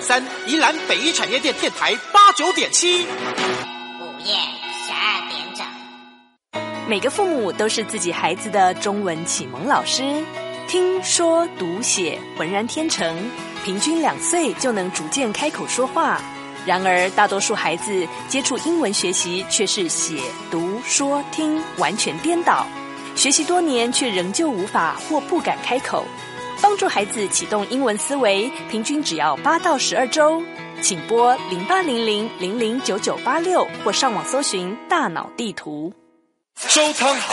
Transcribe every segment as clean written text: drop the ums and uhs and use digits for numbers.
104.3，宜兰北一产业电电台89.7。 午夜12点整。 每个父母都是自己孩子的中文启蒙老师，听说读写浑然天成，平均2岁就能逐渐开口说话。然而大多数孩子接触英文学习却是写读说听完全颠倒，学习多年却仍旧无法或不敢开口。帮助孩子启动英文思维，平均只要8到12周。请拨0800009986或上网搜寻大脑地图。 周汤豪，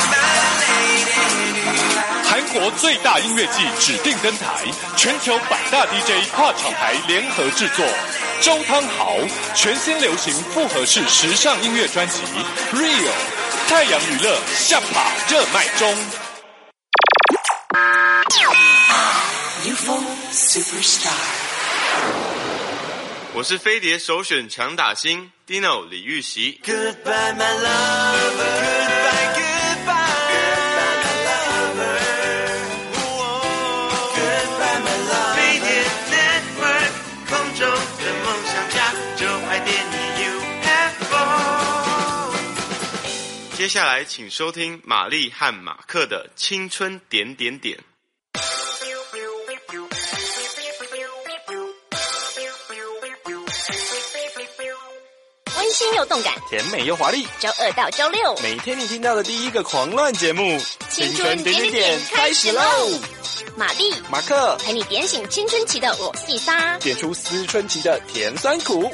韩国最大音乐季指定登台，全球百大 DJ 跨厂牌联合制作。周汤豪全新流行复合式时尚音乐专辑《Real》，太阳娱乐下爬热卖中。 UFO Superstar， 我是飞碟首選強打星 Dino 李玉璽。 Goodbye my lover， Goodbye Goodbye my lover， Goodbye my lover。 飞碟 Network 空中的夢想家，就愛點你 UFO。 接下來請收聽瑪麗和馬克的青春點點點。 温馨又动感， 甜美又华丽， 周2到周6， 每天你听到的第一个狂乱节目， 青春点点点开始喽！玛丽、 马克陪你点醒青春期的我细沙， 点出思春期的甜酸苦。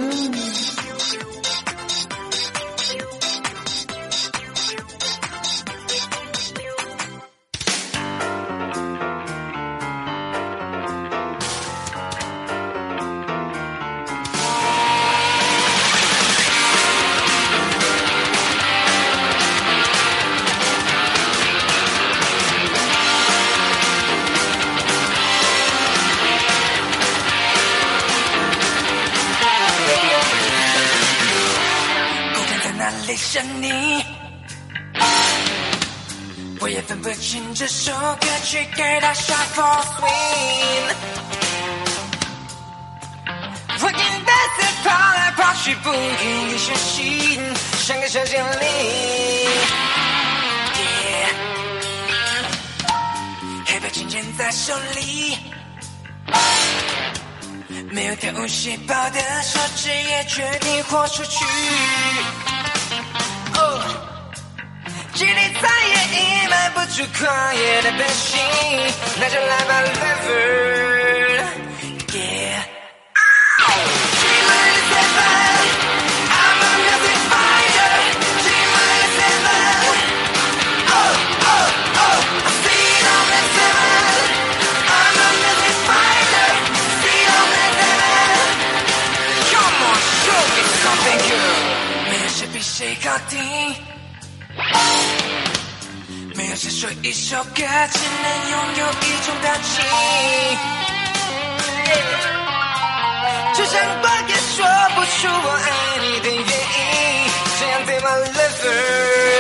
想你，我也分不清这首歌曲该打 shuffle swing。我简单的跑来跑去，不愿意休息，像个小精灵。黑白琴键在手里，没有跳舞细胞的手指也决定豁出去。距离再也隐瞒不住狂野的本性，那就来吧 lover， yeah。 G-7 I'm a music fighter， G-7 Oh oh oh I see it on the 7 I'm a music fighter， see it on the 7 Come on show me something girl， 没有谁比谁高定，没有谁说一首歌只能拥有一种表情，就像多也说不出我爱你的原因，这样对吗 lover，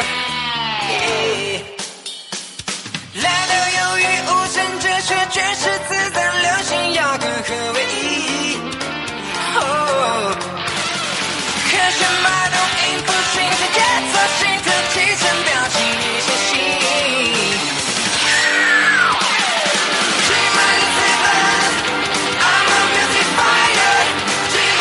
蓝调忧郁无声哲学爵士自在流行摇滚和唯一，科学脉动音符循着节奏心特提升表情与写信。G-7 I'm a music fighter， G-7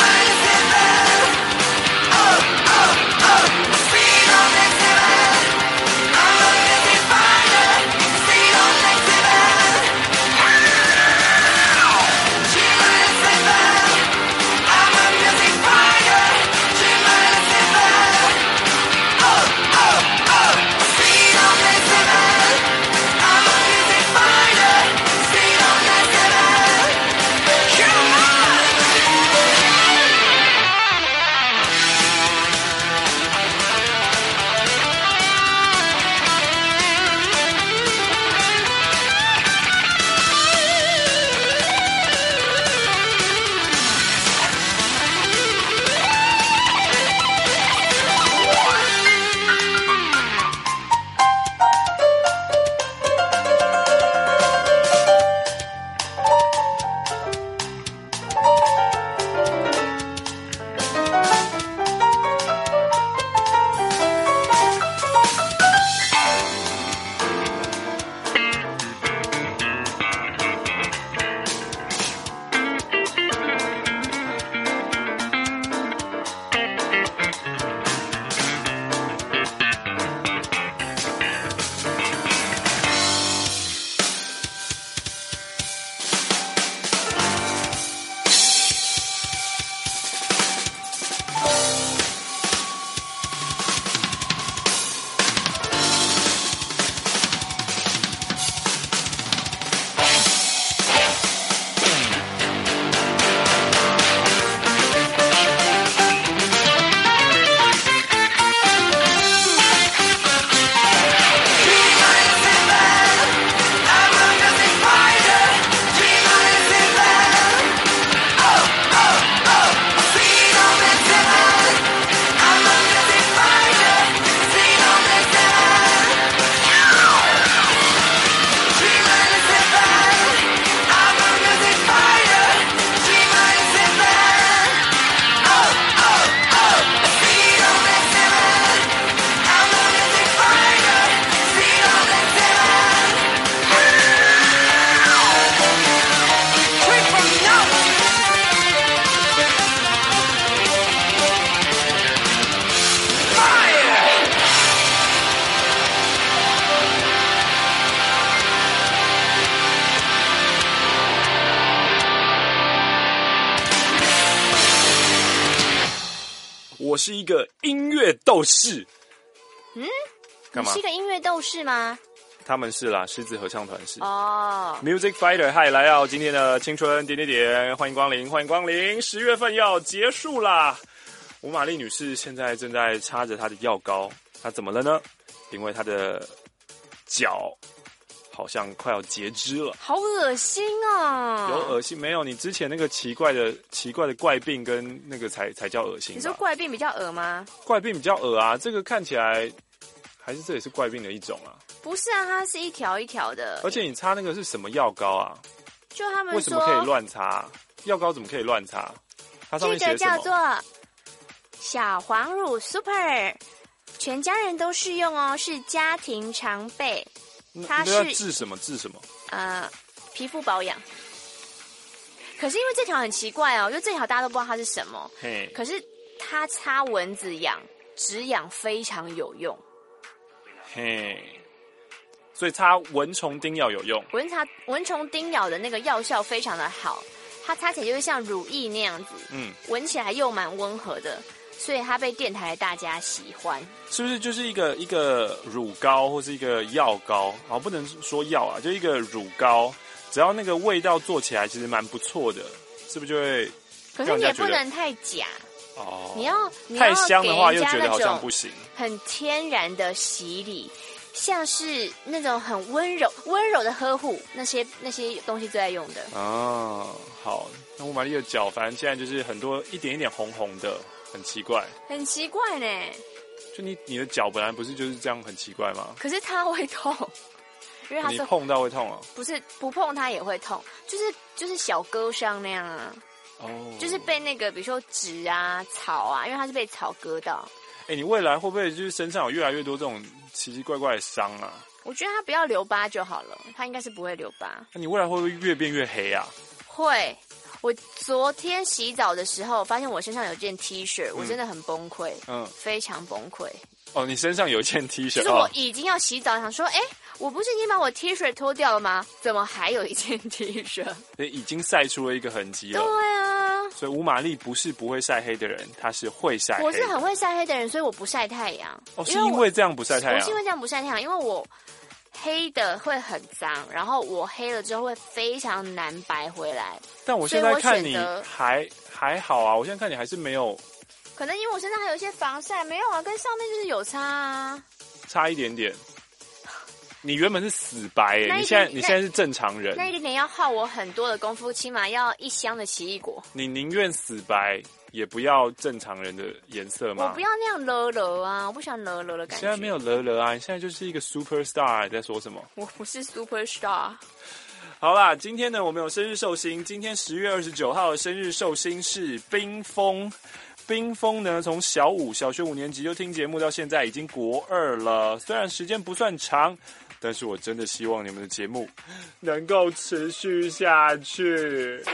我是一个音乐斗士。干嘛你是一个音乐斗士吗？ 他们是啦，狮子合唱团是。 哦， Music Fighter， 嗨，来到今天的青春点点点，欢迎光临，欢迎光临。10月份要结束啦，吴玛丽女士现在正在擦着她的药膏，她怎么了呢？因为她的脚好像快要截肢了。 好恶心哦！ 有恶心没有？你之前那个奇怪的怪病跟那个才叫恶心吧。 你说怪病比较恶吗？ 怪病比较恶啊，这个看起来还是这也是怪病的一种啊。 不是啊，它是一条一条的。 而且你擦那个是什么药膏啊？ 就他们说为什么可以乱擦？药膏怎么可以乱擦？它上面这个写什么？ 叫做小黄乳 Super， 全家人都适用哦，是家庭常备。它那要是治什么？治什么？ 皮肤保养。可是因为这条很奇怪哦，就这条大家都不知道它是什么。 嘿， 可是它擦蚊子痒、止痒非常有用。 嘿，所以擦蚊虫叮咬有用。 蚊虫叮咬的那个药效非常的好，它擦起来就是像乳液那样子，闻起来又蛮温和的，所以它被电台的大家喜欢。 是不是就是一个乳膏或是一个药膏？好，不能说药啊，就一个乳膏，只要那个味道做起来其实蛮不错的，是不是就会？ 可是你也不能太假哦， 你要太香的话给人家又觉得好像那种不行， 很天然的洗礼。像是那种很温柔的呵护，那些东西最爱用的。 哦，好，那吴玛丽的脚，反正现在就是很多一点一点红红的，很奇怪。 很奇怪呢。 就你的脚本来不是就是这样很奇怪吗？ 可是它会痛，因为它是你碰到会痛啊？ 不是不碰它也会痛，就是小割伤那样啊。 哦， 就是被那个比如说纸啊、草啊，因为它是被草割到。 你未来会不会就是身上有越来越多这种奇奇怪怪的伤啊？ 我觉得它不要留疤就好了，它应该是不会留疤。 那你未来会不会越变越黑啊？ 会。我昨天洗澡的时候，发现我身上有件 T 恤，我真的很崩溃，非常崩溃。 哦，你身上有一件 T 恤， 就是我已经要洗澡，想说，我不是已经把我 T 恤脱掉了吗？怎么还有一件 T 恤？ 已经晒出了一个痕迹了。 对啊， 所以吴玛丽不是不会晒黑的人，她是会晒黑的。 我是很会晒黑的人，所以我不晒太阳。 哦，是因为这样不晒太阳？ 我是因为这样不晒太阳，因为我黑的会很脏，然后我黑了之后会非常难白回来。 但我现在看你还好啊，我现在看你还是没有。 可能因为我身上还有一些防晒，没有啊，跟上面就是有差啊， 差一点点。你原本是死白你现在是正常人， 那一点点要耗我很多的功夫，起码要1箱的奇异果。 你宁愿死白，也不要正常人的颜色吗？ 我不要那样了啊，我不喜欢了的感觉。 现在没有了啊，你现在就是一个 super star， 你在说什么？ 我不是 super star。 好啦，今天呢，我们有生日寿星，今天10月29号的生日寿星是冰峰。冰峰呢，从小学5年级就听节目到现在已经国2了，虽然时间不算长，但是我真的希望你们的节目能够持续下去。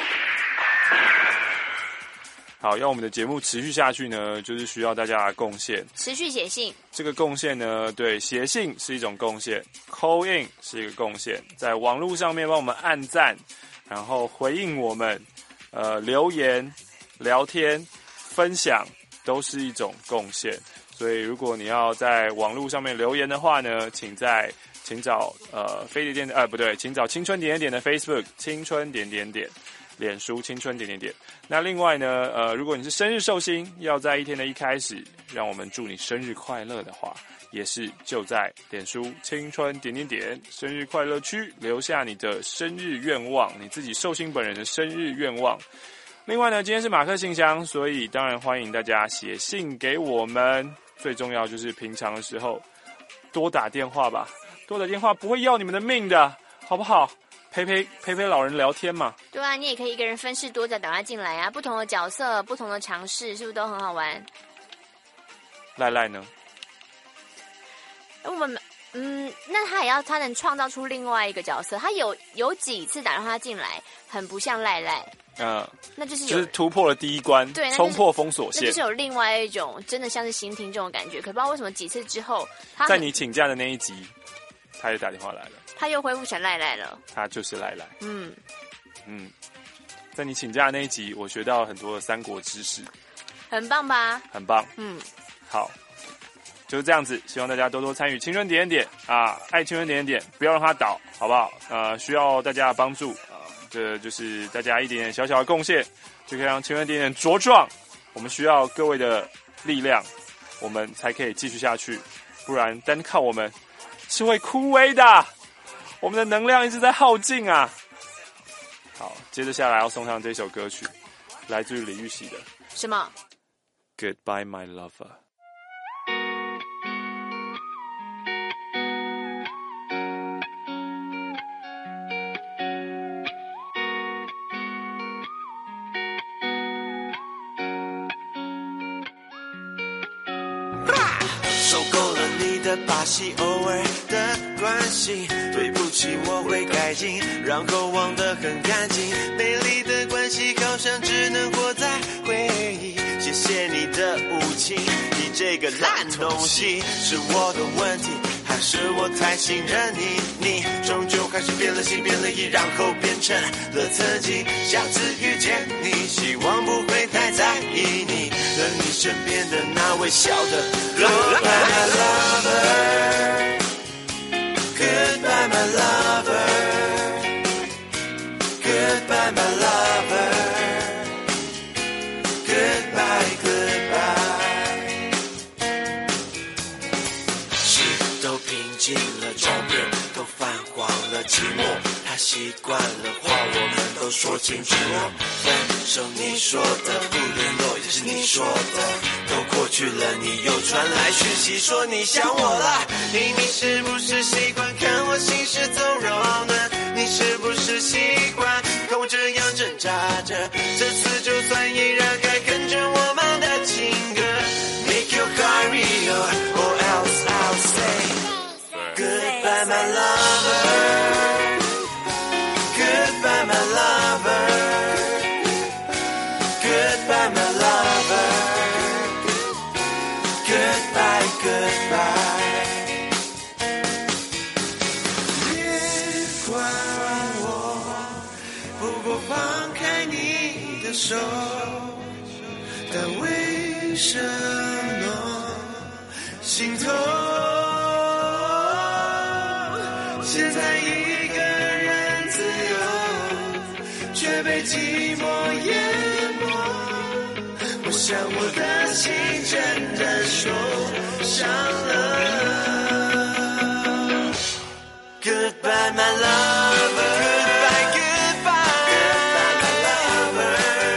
好，要我们的节目持续下去呢，就是需要大家的贡献。 持续写信， 这个贡献呢，对，写信是一种贡献 ，call in 是一个贡献，在网络上面帮我们按赞，然后回应我们，留言、聊天、分享都是一种贡献。所以，如果你要在网络上面留言的话呢，请找飞碟电不对，请找青春点点点的 Facebook 青春点点点。脸书青春点点点。那另外呢，如果你是生日寿星，要在一天的一开始，让我们祝你生日快乐的话，也是就在脸书青春点点点生日快乐区留下你的生日愿望，你自己寿星本人的生日愿望。另外呢，今天是马克信箱，所以当然欢迎大家写信给我们。最重要就是平常的时候多打电话吧，多打电话不会要你们的命的，好不好？陪老人聊天嘛。 对啊，你也可以一个人分饰多角打他进来啊，不同的角色，不同的尝试，是不是都很好玩？ 赖赖呢？ 我们那他能创造出另外一个角色。他有几次打让他进来，很不像赖赖。那就是突破了第一关， 对， 冲破封锁线， 那就是有另外一种真的像是新听众的感觉。可不知道为什么几次之后， 在你请假的那一集，他又打电话来了， 他又恢复成赖赖了。 他就是赖赖。在你请假的那一集，我学到了很多的三国知识。 很棒吧？ 很棒，好，就是这样子，希望大家多多参与青春点点啊，爱青春点点，不要让它倒，好不好？需要大家的帮助啊，这就是大家一点点小小的贡献，就可以让青春点点茁壮。我们需要各位的力量，我们才可以继续下去，不然单靠我们是会枯萎的，我们的能量一直在耗尽啊。好，接着下来要送上这首歌曲，来自于李玉玺的什么 Goodbye My Lover。 受够了你的把戏，偶尔的关心，对不起我会改进，然后忘得很干净。美丽的关系好像只能活在回忆，谢谢你的无情，你这个烂东西，是我的问题还是我太信任你？你终究还是变了心变了意，然后变成了曾经。下次遇见你，希望不会太在意你和你身边的那微笑的 Goodbye my lover Goodbye my lover Goodbye my lover Goodbye Goodbye 事都平静了，周边都泛黄了寂寞，他习惯了话我们都说清楚了，分手你说的，不联络也是你说的，都过去了，你又传来讯息说你想我了，你是不是习惯看我行尸走肉呢？你是不是习惯看我这样挣扎着？这次就算依然该跟着我们的情歌 Make you hurry or else I'll say Goodbye my lover Goodbye my lover Goodbye my lover Goodbye Goodbye 别管我不过放开你的手，但为什么心痛现在一个人自由，却被寂寞淹没，我想我的心真的受伤了 Goodbye my lover Goodbye goodbye Goodbye my lover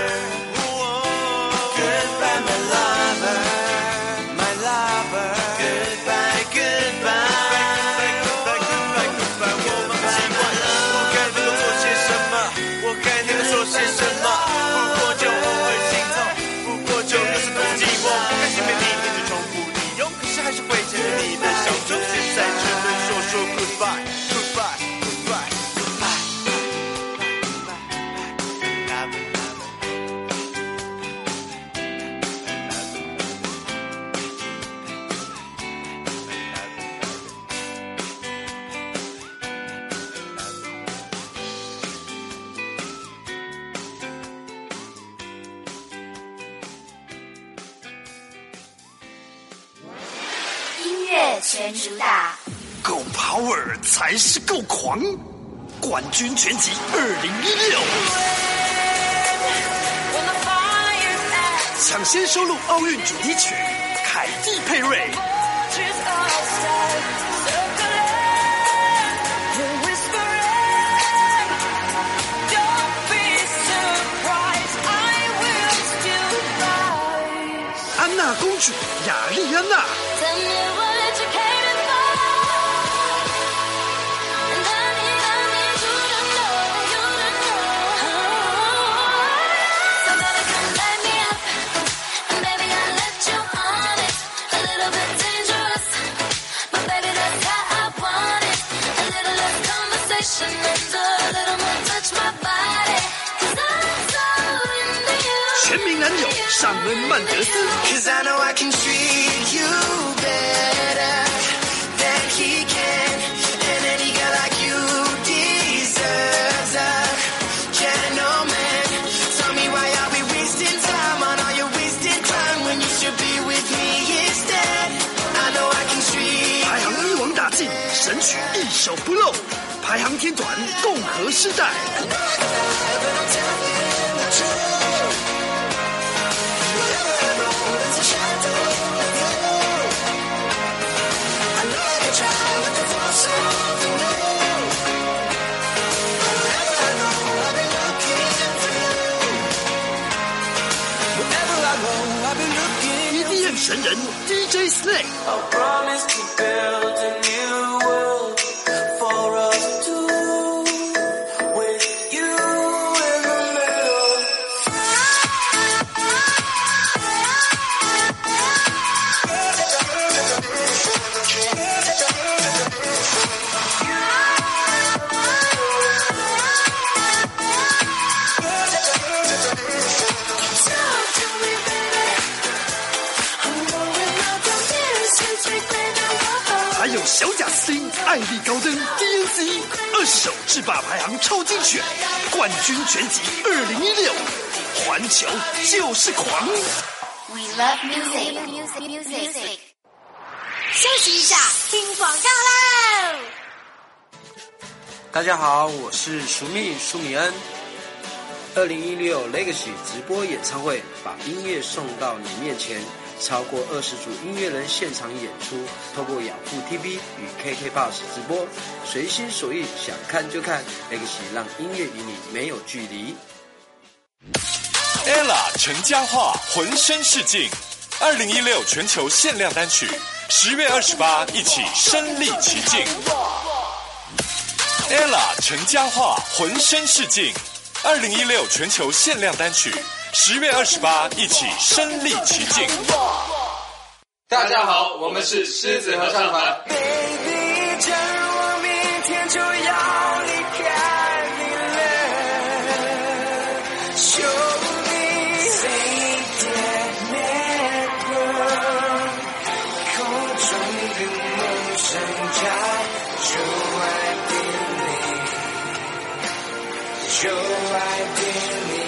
Goodbye my lover My lover Goodbye goodbye Goodbye goodbye Goodbye 我们习惯了，我该能够做些什么，我该能够说些什么，不过就偶尔心痛，不过就又是份寂寞，不甘心被你一直重复利用，可是还是会牵着你的手，就现在只能说 Goodbye Goodbye Goodbye Goodbye 音乐全主打， 够 power 才是够狂，冠军全集2016，抢先收录奥运主题曲，凯蒂佩瑞。安娜公主雅丽安娜。全民男友尚恩曼德斯。 Cause I know I can treat you better than he can, and any girl like you deserves a gentleman. Tell me why are we wasting time on all your wasted time? 曲一首不漏，排行天团共和时代。EDM 神人 DJ Snake。还有小贾斯汀、艾莉高登、DNC 20首制霸排行超精选冠军全集2016，环球就是狂。 We love music. 休息一下，听广告喽。 大家好，我是舒米恩。2016 Legacy 直播演唱会，把音乐送到你面前。超过20组音乐人现场演出，透过雅虎 TV 与 KKBOX 直播，随心所欲，想看就看。Legacy 让音乐与你没有距离。 Ella 陈嘉桦浑身是劲，2016全球限量单曲，10月28一起身临其境。Ella 陈嘉桦浑身是劲，2016全球限量单曲。10月28一起身临其境。 大家好，我们是狮子合唱团。 Baby， 假如我明天就要离开你了， Show me Faded Network， 空中的梦想家，就爱便利，就爱便利。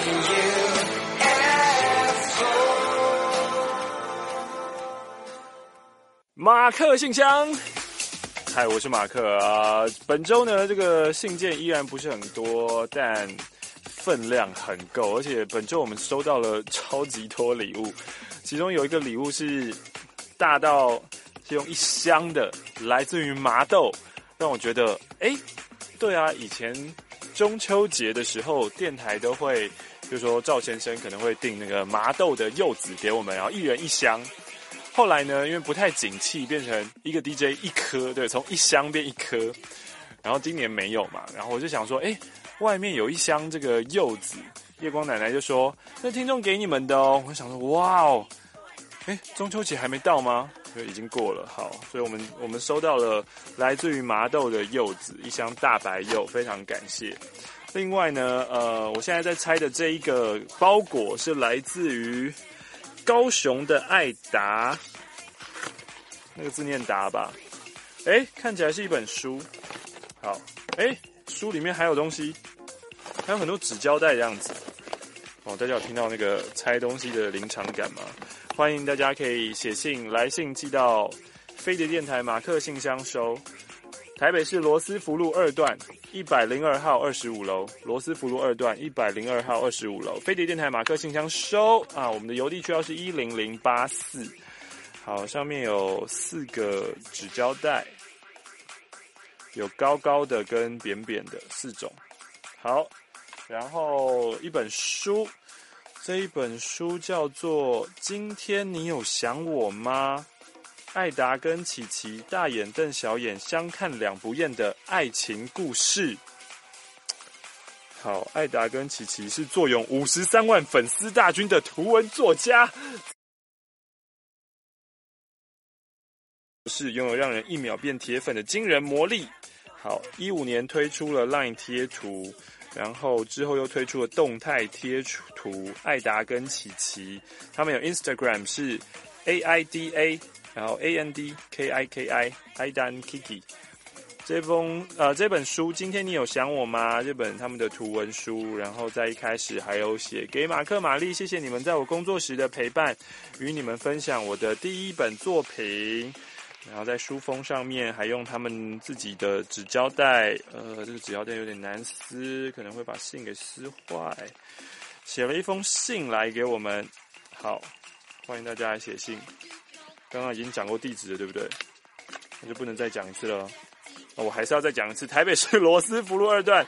马克信箱，嗨，我是马克啊。本周呢，这个信件依然不是很多，但分量很够，而且本周我们收到了超级多礼物，其中有一个礼物是大到是用1箱的，来自于麻豆，让我觉得，对啊，以前中秋节的时候，电台都会，就是说赵先生可能会订那个麻豆的柚子给我们，然后1人1箱。后来呢，因为不太景气，变成一个 DJ 1颗，对，从1箱变1颗。然后今年没有嘛，然后我就想说，外面有1箱这个柚子，夜光奶奶就说，那听众给你们的哦。我想说，哇哦，中秋节还没到吗？已经过了，好，所以我们收到了来自于麻豆的柚子1箱大白柚，非常感谢。另外呢，我现在在拆的这一个包裹是来自于高雄的爱达，那个字念达吧？看起来是一本书。好，书里面还有东西，还有很多纸胶带这样子。大家有听到那个拆东西的临场感吗？欢迎大家可以写信来信寄到飞碟电台马克信箱收，台北市罗斯福路2段102号25楼，罗斯福路2段102号25楼，飞碟电台马克信箱收啊！我们的邮递区号是10084。好，上面有4个纸胶带，有高高的跟扁扁的4种。好，然后一本书，这一本书叫做《今天你有想我吗？艾达跟琪琪大眼瞪小眼相看两不厌的爱情故事》。好，艾达跟琪琪是坐拥53万粉丝大军的图文作家，是拥有让人1秒变铁粉的惊人魔力。好，15年推出了 LINE 贴图，然后之后又推出了动态贴图。艾达跟琪琪，他们有 Instagram 是 AIDA， 然后 ANDKIKI， 艾达 Kiki。这本书今天你有想我吗？这本他们的图文书，然后在一开始还有写给马克玛丽，谢谢你们在我工作时的陪伴，与你们分享我的第一本作品。 然后在书封上面还用他们自己的纸胶带，这个纸胶带有点难撕，可能会把信给撕坏。写了一封信来给我们，好，欢迎大家来写信。刚刚已经讲过地址了，对不对？那就不能再讲一次了。我还是要再讲一次，台北市罗斯福路2段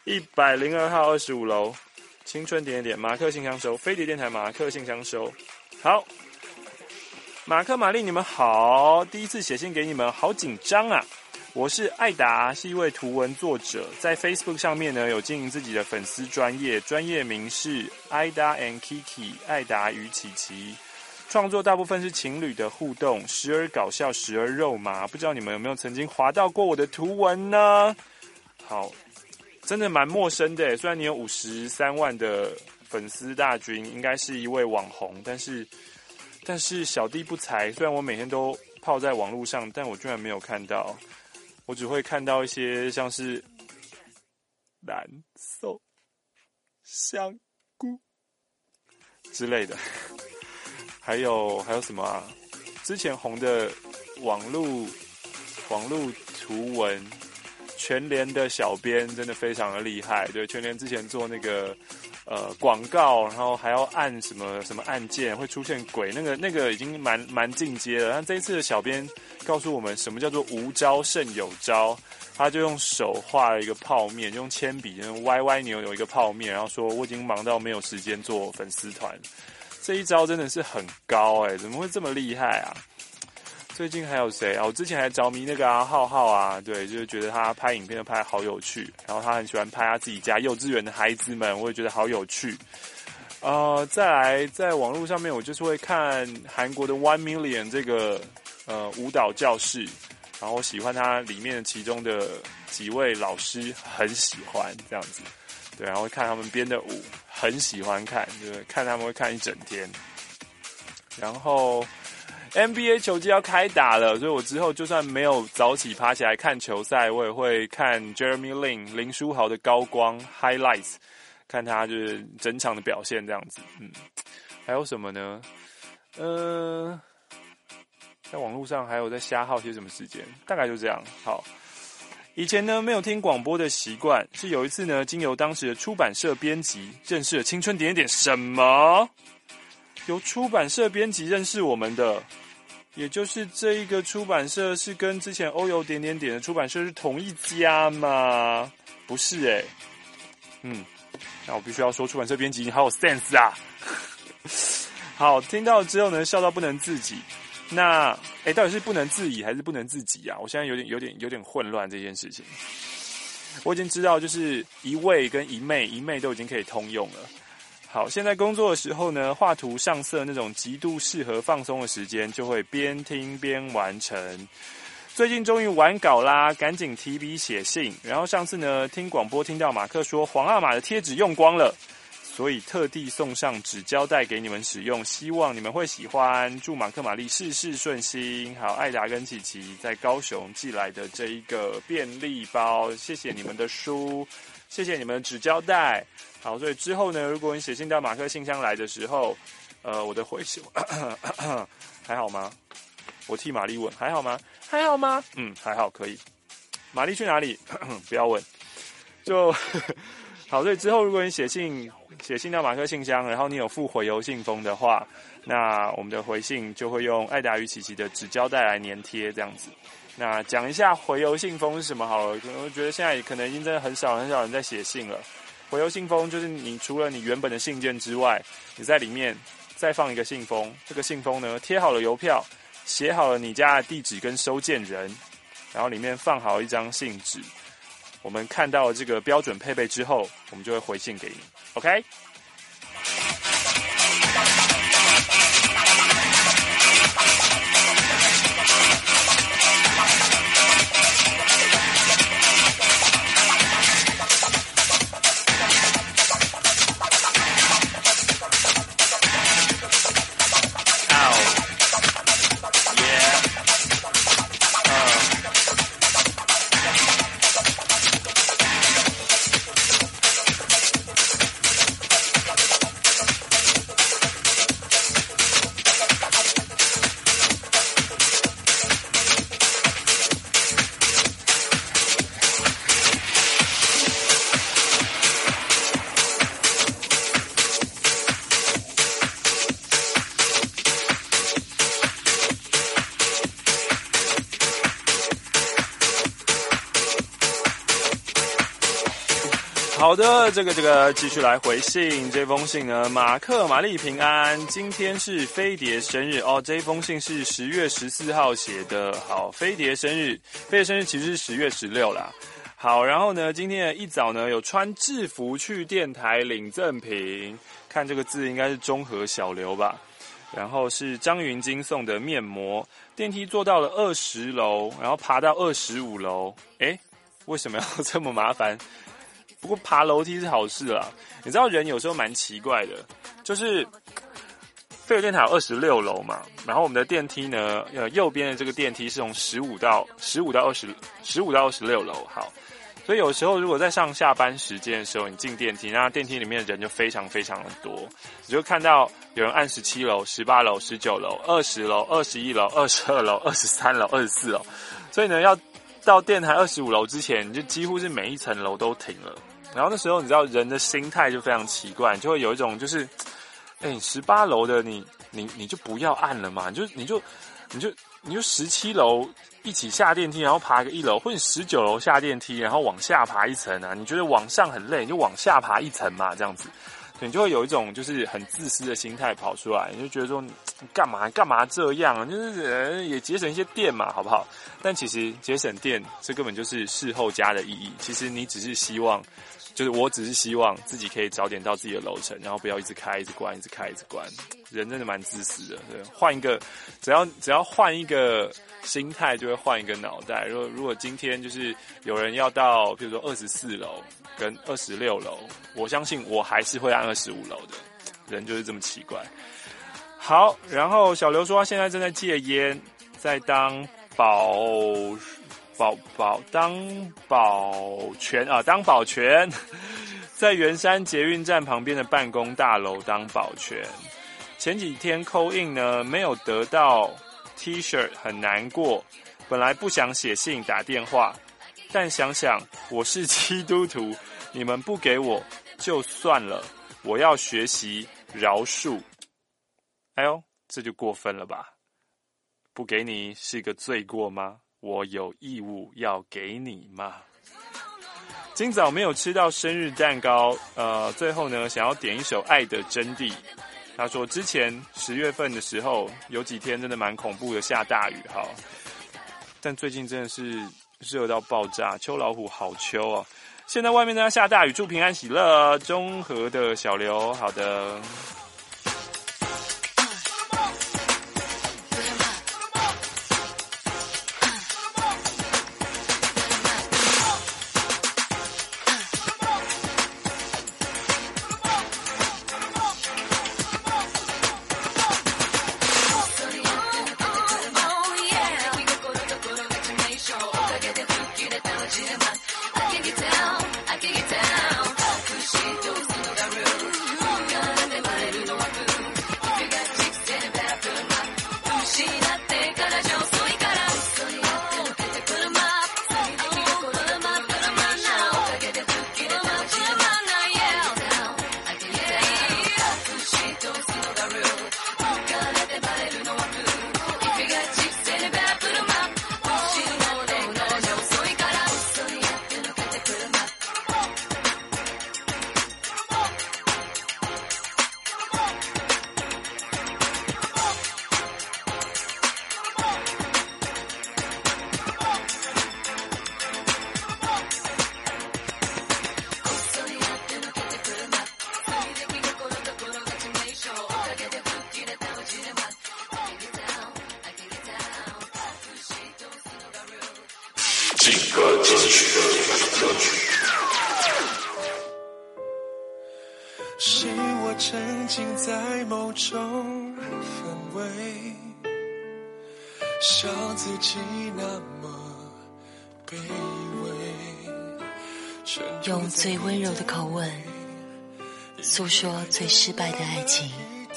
102号25楼，青春点点点马克信箱收，飞碟电台马克信箱收。好，马克玛丽你们好，第一次写信给你们，好紧张啊！我是艾达，是一位图文作者，在 Facebook 上面呢有经营自己的粉丝专业名是 Ida and Kiki 艾达与琪琪。创作大部分是情侣的互动，时而搞笑，时而肉麻。不知道你们有没有曾经滑到过我的图文呢？好，真的蛮陌生的耶。虽然你有53万的粉丝大军，应该是一位网红，但是小弟不才。虽然我每天都泡在网络上，但我居然没有看到。我只会看到一些像是蓝瘦、香菇之类的。还有什么啊？之前红的网络图文，全联的小编真的非常的厉害。对，全联之前做那个广告，然后还要按什么按键会出现鬼，那个已经蛮进阶了。但这一次的小编告诉我们什么叫做无招胜有招，他就用手画了一个泡面，用铅笔歪歪扭扭一个泡面，然后说我已经忙到没有时间做粉丝团。这一招真的是很高怎么会这么厉害啊？最近还有谁啊？我之前还着迷那个浩浩啊，对，就是觉得他拍影片都拍得好有趣，然后他很喜欢拍他自己家幼稚园的孩子们，我也觉得好有趣。再来在网络上面，我就是会看韩国的 One Million 这个舞蹈教室，然后我喜欢他里面其中的几位老师，很喜欢这样子。对，然后会看他们编的舞，很喜欢看，对，看他们会看一整天。然后 NBA 球季要开打了，所以我之后就算没有早起爬起来看球赛，我也会看 Jeremy Lin 林书豪的高光 highlights， 看他就是整场的表现这样子。还有什么呢？在网络上还有在瞎耗些什么时间，大概就这样。好。以前呢没有听广播的习惯，是有一次呢经由当时的出版社编辑认识了青春点点点。什么？由出版社编辑认识我们的，也就是这一个出版社是跟之前欧游点点点的出版社是同一家吗？不是那我必须要说出版社编辑你好有 sense 啊。好，听到之后呢笑到不能自己。那到底是不能自已还是不能自己啊？我现在有点混乱这件事情。我已经知道，就是一位跟一妹都已经可以通用了。好，现在工作的时候呢，画图上色那种极度适合放松的时间，就会边听边完成。最近终于完稿啦，赶紧提笔写信。然后上次呢，听广播听到马克说皇阿玛的贴纸用光了。所以特地送上纸胶带给你们使用，希望你们会喜欢。祝马克玛丽事事顺心。好，艾达跟琪琪在高雄寄来的这一个便利包，谢谢你们的书，谢谢你们的纸胶带。好，所以之后呢，如果你写信到马克信箱来的时候，我的回信还好吗？我替玛丽问，还好吗？还好吗？还好，可以。玛丽去哪里？不要问。就好，所以之后如果你写信到马克信箱，然后你有附回邮信封的话，那我们的回信就会用艾达与琪琪的纸胶带来粘贴这样子。那讲一下回邮信封是什么好了，我觉得现在可能已经真的很少人在写信了。回邮信封就是你除了你原本的信件之外，你在里面再放一个信封，这个信封呢贴好了邮票，写好了你家的地址跟收件人，然后里面放好一张信纸。我们看到这个标准配备之后，我们就会回信给你 ，OK？ 好的，这个继续来回信。这封信呢，马克玛丽平安，今天是飞碟生日哦。这封信是10月14号写的。好，飞碟生日其实是10月16啦。好，然后呢，今天一早呢有穿制服去电台领赠品，看这个字应该是中和小刘吧。然后是张云金送的面膜，电梯坐到了20楼，然后爬到25楼。为什么要这么麻烦？不过爬楼梯是好事啦。你知道人有时候蛮奇怪的，就是飞碟电台有26楼嘛，然后我们的电梯呢，右边的这个电梯是从15到26楼。好，所以有时候如果在上下班时间的时候，你进电梯，那电梯里面的人就非常非常的多，你就看到有人按17楼、18楼、19楼、20楼、21楼、22楼、23楼、24楼，所以呢，要到电台25楼之前，你就几乎是每一层楼都停了。然后那时候你知道人的心态就非常奇怪，你就会有一种就是，18楼的你就不要按了嘛，你就17楼一起下电梯，然后爬个1楼，或者19楼下电梯，然后往下爬一层啊。你觉得往上很累，你就往下爬一层嘛，这样子，你就会有一种就是很自私的心态跑出来，你就觉得说你干嘛这样啊？就是也节省一些电嘛，好不好？但其实节省电这根本就是事后加的意义。其实你只是希望。就是我只是希望自己可以早点到自己的楼层，然后不要一直开一直关，一直开一直关。人真的蛮自私的，对，换一个，只要换一个心态，就会换一个脑袋。如果今天就是有人要到，比如说24楼跟26楼，我相信我还是会按25楼的。人就是这么奇怪。好，然后小刘说他现在正在戒烟，在当保全，在圆山捷运站旁边的办公大楼当保全。前几天call in呢，没有得到 T 恤，很难过。本来不想写信打电话，但想想我是基督徒，你们不给我就算了，我要学习饶恕。哎呦，这就过分了吧？不给你是个罪过吗？我有义务要给你嘛。今早没有吃到生日蛋糕，最后呢想要点一首《爱的真谛》。他说之前10月份的时候有几天真的蛮恐怖的，下大雨哈，但最近真的是热到爆炸，秋老虎好秋啊！现在外面在下大雨，祝平安喜乐。中和的小刘，好的。 是我沉浸在某种氛围，笑自己那么卑微， 用最温柔的口吻诉说最失败的爱情。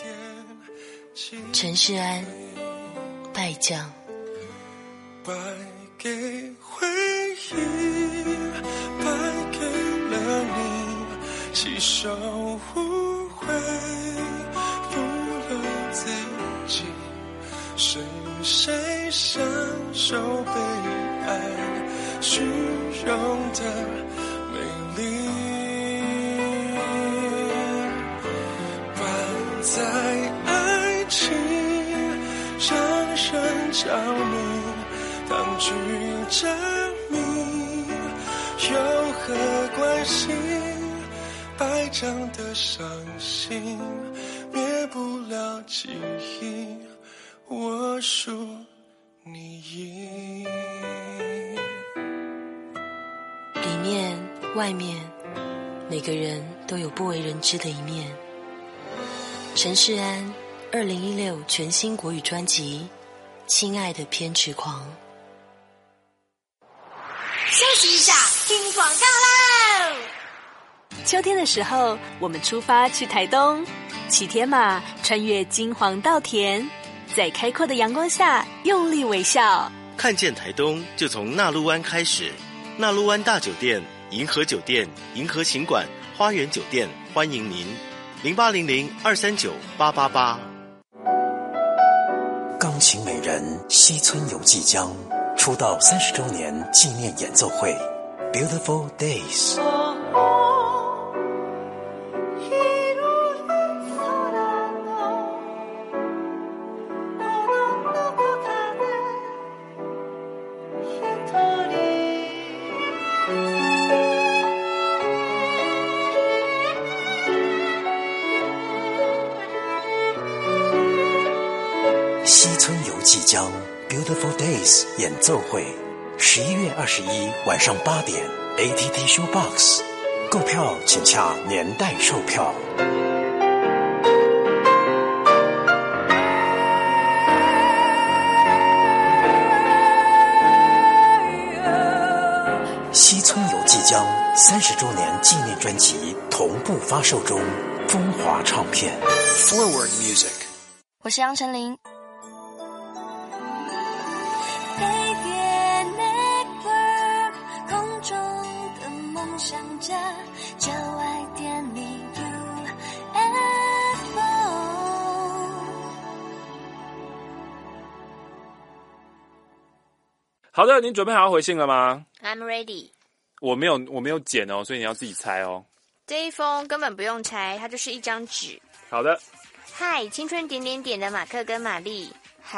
陈世安，败将。 败给回忆，败给了你，吸收误会，负了自己，是谁享受被爱虚荣的美丽？ 在爱情上升着迷，当局者迷，有何关系？白长的伤心，灭不了记忆，我输你赢。 里面外面，每个人都有不为人知的一面。陈世安2016全新国语专辑《亲爱的偏执狂》。 休息一下，听广告喽！ 秋天的时候，我们出发去台东，骑铁马穿越金黄稻田，在开阔的阳光下用力微笑。 看见台东就从纳鹿湾开始，纳鹿湾大酒店、银河酒店、银河行馆、花园酒店欢迎您，0800-239-888。 钢琴美人西村由纪江出道30周年纪念演奏会 Beautiful Days。西村由纪江 Beautiful Days 演奏会11月21晚上8点 ATT Showbox， 购票请洽年代售票。西村由纪江30周年纪念专辑同步发售中，风华唱片 Forward Music。 我是杨丞琳。 好的，您准备好要回信了吗？ I'm ready。 我没有剪哦，所以你要自己猜哦。 这一封根本不用拆，它就是一张纸。 好的。 嗨，青春点点点的马克跟玛丽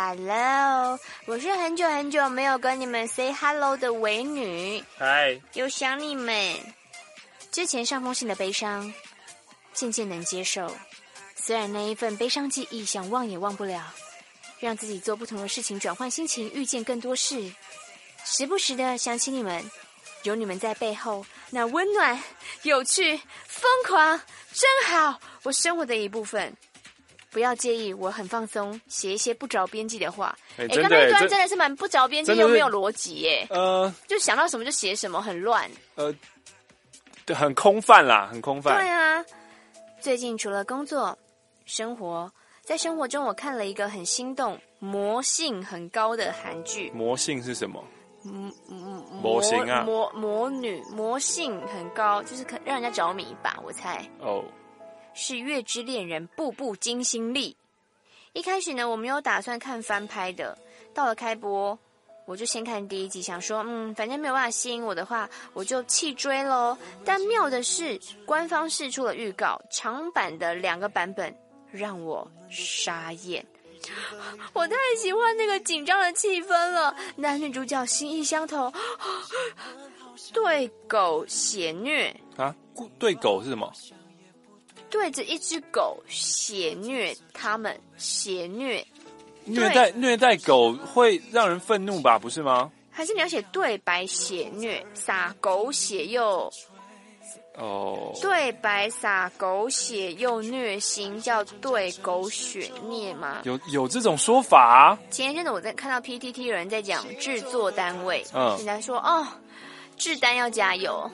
，Hello， 我是很久很久没有跟你们 say hello 的伪女。 嗨， 有想你们。之前上封信的悲伤，渐渐能接受。虽然那一份悲伤记忆想忘也忘不了，让自己做不同的事情转换心情，遇见更多事。时不时的想起你们，有你们在背后，那温暖、有趣、疯狂，真好，我生活的一部分。不要介意，我很放松，写一些不着边际的话。刚才那段真的是蛮不着边际，又没有逻辑耶。就想到什么就写什么，很乱。 对，很空泛啦，很空泛。 对啊，最近除了工作、生活，在生活中我看了一个很心动、魔性很高的韩剧。 魔性是什么？ 魔性啊，魔女，魔性很高，就是让人家着迷吧，我猜。 哦， 是《月之恋人》步步惊心力。一开始呢，我没有打算看翻拍的，到了开播，我就先看第一集，想说，反正没有办法吸引我的话，我就弃追咯。但妙的是，官方释出了预告，长版的2个版本，让我傻眼。我太喜欢那个紧张的气氛了，男女主角心意相投，对狗血虐啊？对狗是什么？ 对着一只狗血虐他们，血虐虐待狗会让人愤怒吧？不是吗？ 还是你要写对白血虐，撒狗血又对白撒狗血又虐心，叫对狗血虐吗？ 有这种说法啊？ 前一阵子我在看到 PTT 有人在讲制作单位，人家说制单要加油。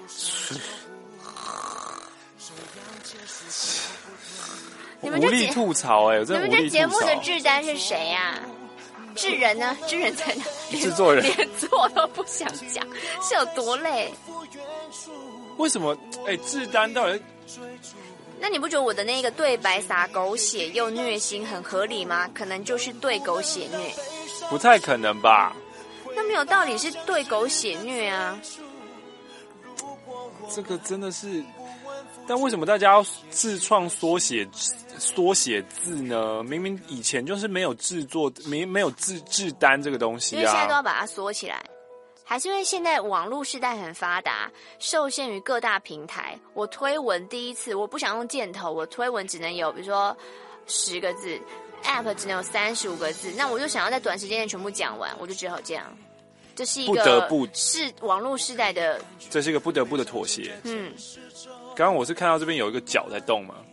无力吐槽你们这节目的制单是谁啊？制人呢？制人在哪？ 制作人连做都不想讲，是有多累？ 为什么？制单到底？ 那你不觉得我的那个对白撒狗血又虐心很合理吗？可能就是对狗血虐。 不太可能吧？ 那没有道理是对狗血虐啊。 这个真的是。 但为什么大家要自创缩写字呢？明明以前就是没有制作，没有制单这个东西啊。 因为现在都要把它缩起来，还是因为现在网络时代很发达，受限于各大平台。我推文第一次我不想用箭头，我推文只能有比如说10个字 ，App 只能有35个字，那我就想要在短时间内全部讲完，我就只好这样。这是一个不得不是网络时代的， 这是一个不得不的妥协。刚刚我是看到这边有一个脚在动嘛。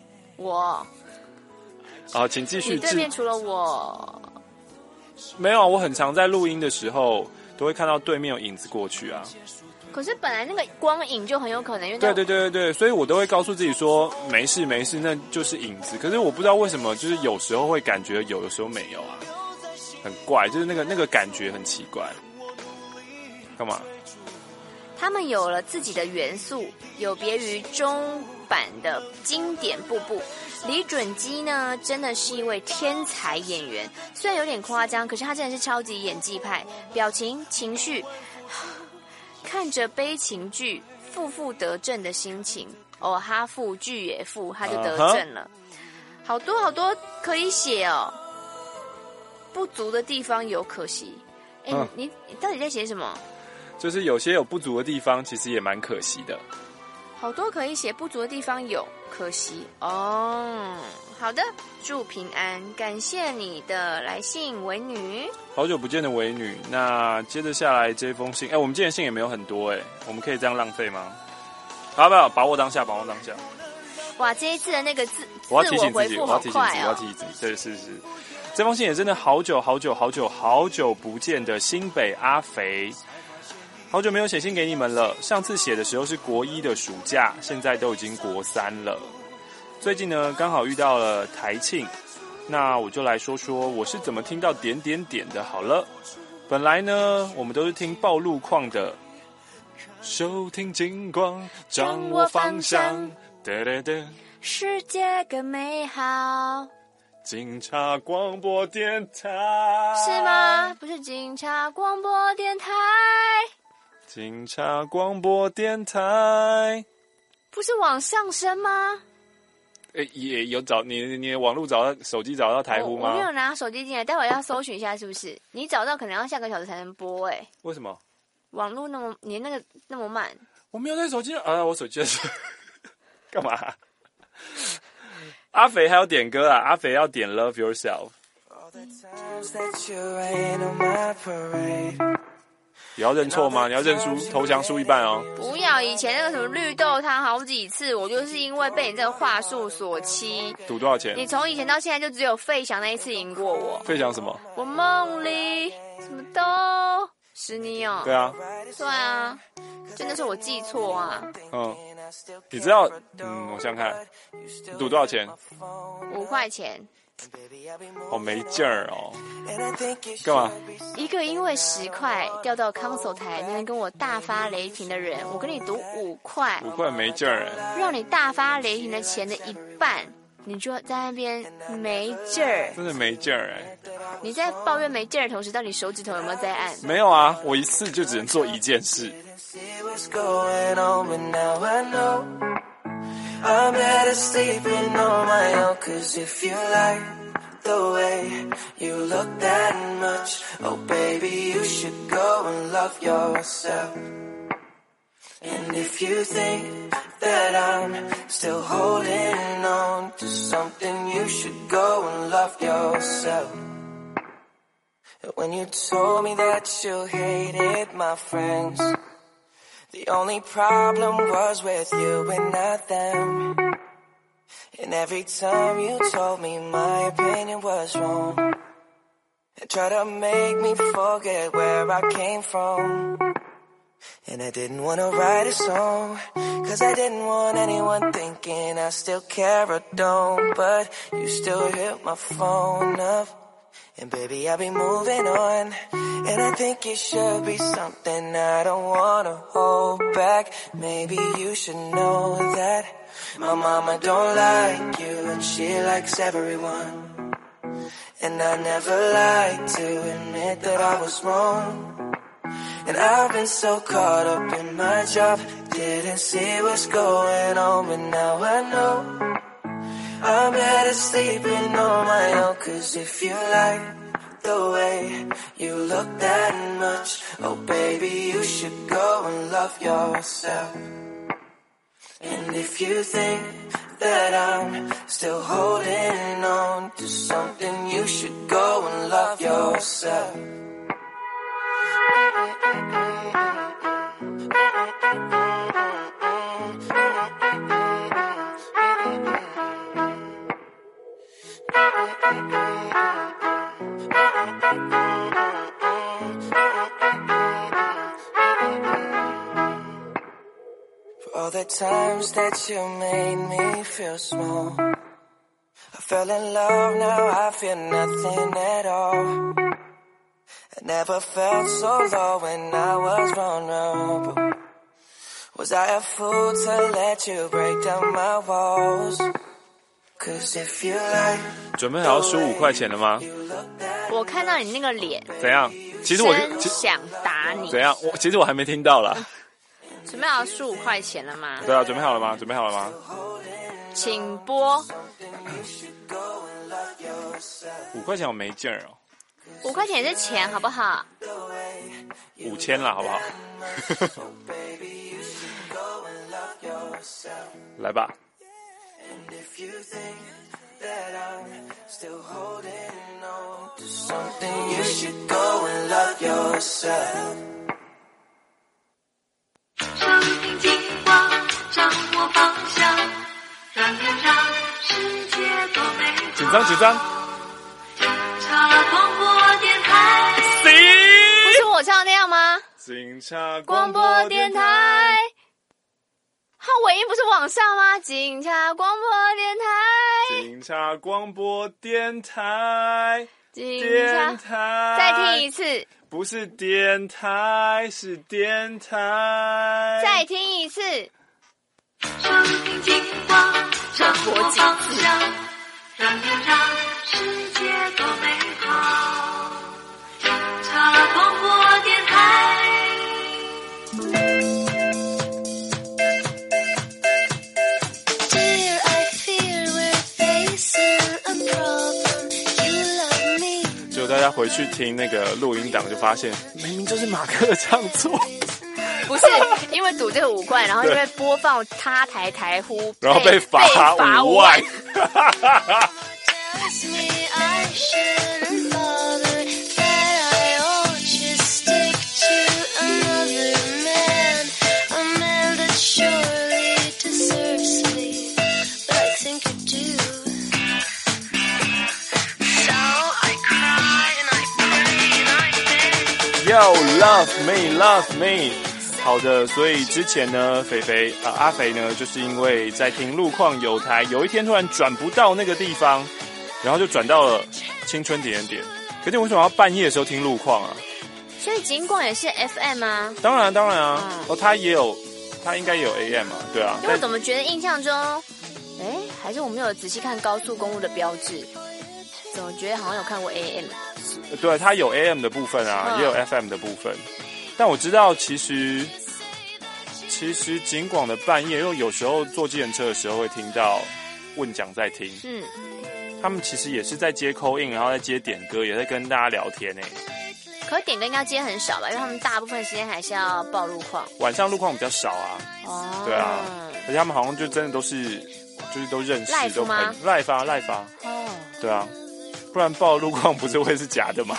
请继续。 你对面除了我， 没有，我很常在录音的时候都会看到对面有影子过去啊。 可是本来那个光影就很有可能，因为对，所以我都会告诉自己说没事，那就是影子。可是我不知道为什么，就是有时候会感觉有的时候没有啊，很怪，就是那个感觉很奇怪。干嘛？ 他们有了自己的元素，有别于中版的经典步步。李准基呢，真的是一位天才演员，虽然有点夸张，可是他真的是超级演技派，表情、情绪，看着悲情剧负得正的心情，哈负剧也负，他就得正了。好多可以写哦，不足的地方有可惜。你到底在写什么？ 就是有些有不足的地方，其实也蛮可惜的。 好多可以写，不足的地方有可惜哦。好的，祝平安，感谢你的来信，维女。 好久不见的维女，那接着下来这封信，我们今天信也没有很多我们可以这样浪费吗？不要，把握当下。 哇，这一次的那个自我要提醒自己， 我回复好快哦。 对，是。这封信也真的好久不见的新北阿肥。好久没有写信给你们了，上次写的时候是国1的暑假，现在都已经国3了。最近呢，刚好遇到了台庆，那我就来说说我是怎么听到点的好了。本来呢，我们都是听报路况的，收听金光，掌握方向， 世界更美好。 警察广播电台是吗？不是警察广播电台。 警察广播电台不是往上升吗？ 也有找你的网络手机找到台呼吗？ 我没有拿手机进来，待会要搜寻一下是不是？你找到可能要下个小时才能播为什么？ 网络你那个那么慢？ 我没有在手机我手机干嘛？阿肥还要点歌啊！阿肥要点 Love Yourself。你要认错吗？你要认输，投降输一半哦。 不要，以前那个什么绿豆汤好几次，我就是因为被你这个话术所欺。 赌多少钱？ 你从以前到现在就只有费翔那一次赢过我。 费翔什么？ 我梦里什么都是你哦。 对啊， 真的是我记错啊。 你知道我想想看，赌多少钱 ？5块钱。 没劲儿哦。干嘛？ 一个因为10块掉到 console 台那边跟我大发雷霆的人，我跟你赌5块。 5块没劲儿让你大发雷霆的钱的一半，你就在那边没劲儿。 真的没劲儿你在抱怨没劲儿的同时，到底手指头有没有在按？ 没有啊，我一次就只能做一件事。 I'm better sleeping on my own, 'cause if you like the way you look that much, oh baby, you should go and love yourself. And if you think that I'm still holding on to something, you should go and love yourself. When you told me that you hated my friends, the only problem was with you and not them. And every time you told me my opinion was wrong, and tried to make me forget where I came from. And I didn't want to write a song, 'cause I didn't want anyone thinking I still care or don't. But you still hit my phone up, and baby, I'll be moving on. And I think it should be something I don't want to hold back. Maybe you should know that my mama don't like you, and she likes everyone. And I never like to admit that I was wrong. And I've been so caught up in my job, didn't see what's going on, but now I know. I'm better sleeping on my own, 'cause if you like the way you look that much, oh baby, you should go and love yourself. And if you think that I'm still holding on to something, you should go and love yourself. All the times that you made me feel small, I fell in love, now I feel nothing at all. I never felt so low when I was vulnerable. Was I a fool to let you break down my walls? 'Cause if you like, 准备好要输5块钱了吗？ 我看到你那个脸， 怎样？其实我真想打你。 怎样？其实我还没听到啦。 准备好输5块钱了吗？ 对啊，准备好了吗？准备好了吗？ 请播。 5块钱我没劲儿哦。 5块钱是钱，好不好 ？5000啦，好不好？来吧。 生命金光掌握方向，让世界多美好。 紧张紧张。 警察广播电台。 不是我唱那样吗？ 警察广播电台。它尾音不是往上吗？警察广播电台。 警察广播电台。 电台。再听一次。 不是电台，是电台。 再听一次。 生命金光掌握方向，让世界多美好。警察广播电台。 Dear, I fear we're facing a problem. You love me. 结果大家回去听那个录音档，就发现明明就是马克唱错。 不是，因为赌这个5块，然后因为播放他台呼， 然后被罚5万。Yo, love me, love me。好的，所以之前呢，阿肥呢，就是因为在听路况有台，有一天突然转不到那个地方，然后就转到了青春点点点。可是为什么要半夜的时候听路况啊？ 所以警广也是 FM 啊？ 当然啊，他应该也有 AM 啊，对啊。 因为我怎么觉得印象中，还是我没有仔细看高速公路的标志，怎么觉得好像有看过 AM？ 对，它有 AM 的部分啊，也有 FM 的部分。但我知道，其实警广的半夜，因为有时候坐计程车的时候会听到问讲在听，他们其实也是在接 call in， 然后在接点歌，也在跟大家聊天呢。 可是点歌应该接很少吧，因为他们大部分时间还是要报路况， 晚上路况比较少啊。哦，对啊，而且他们好像就真的都是，就是都认识，都朋友live 啊。哦，对啊，不然报路况不是会是假的吗？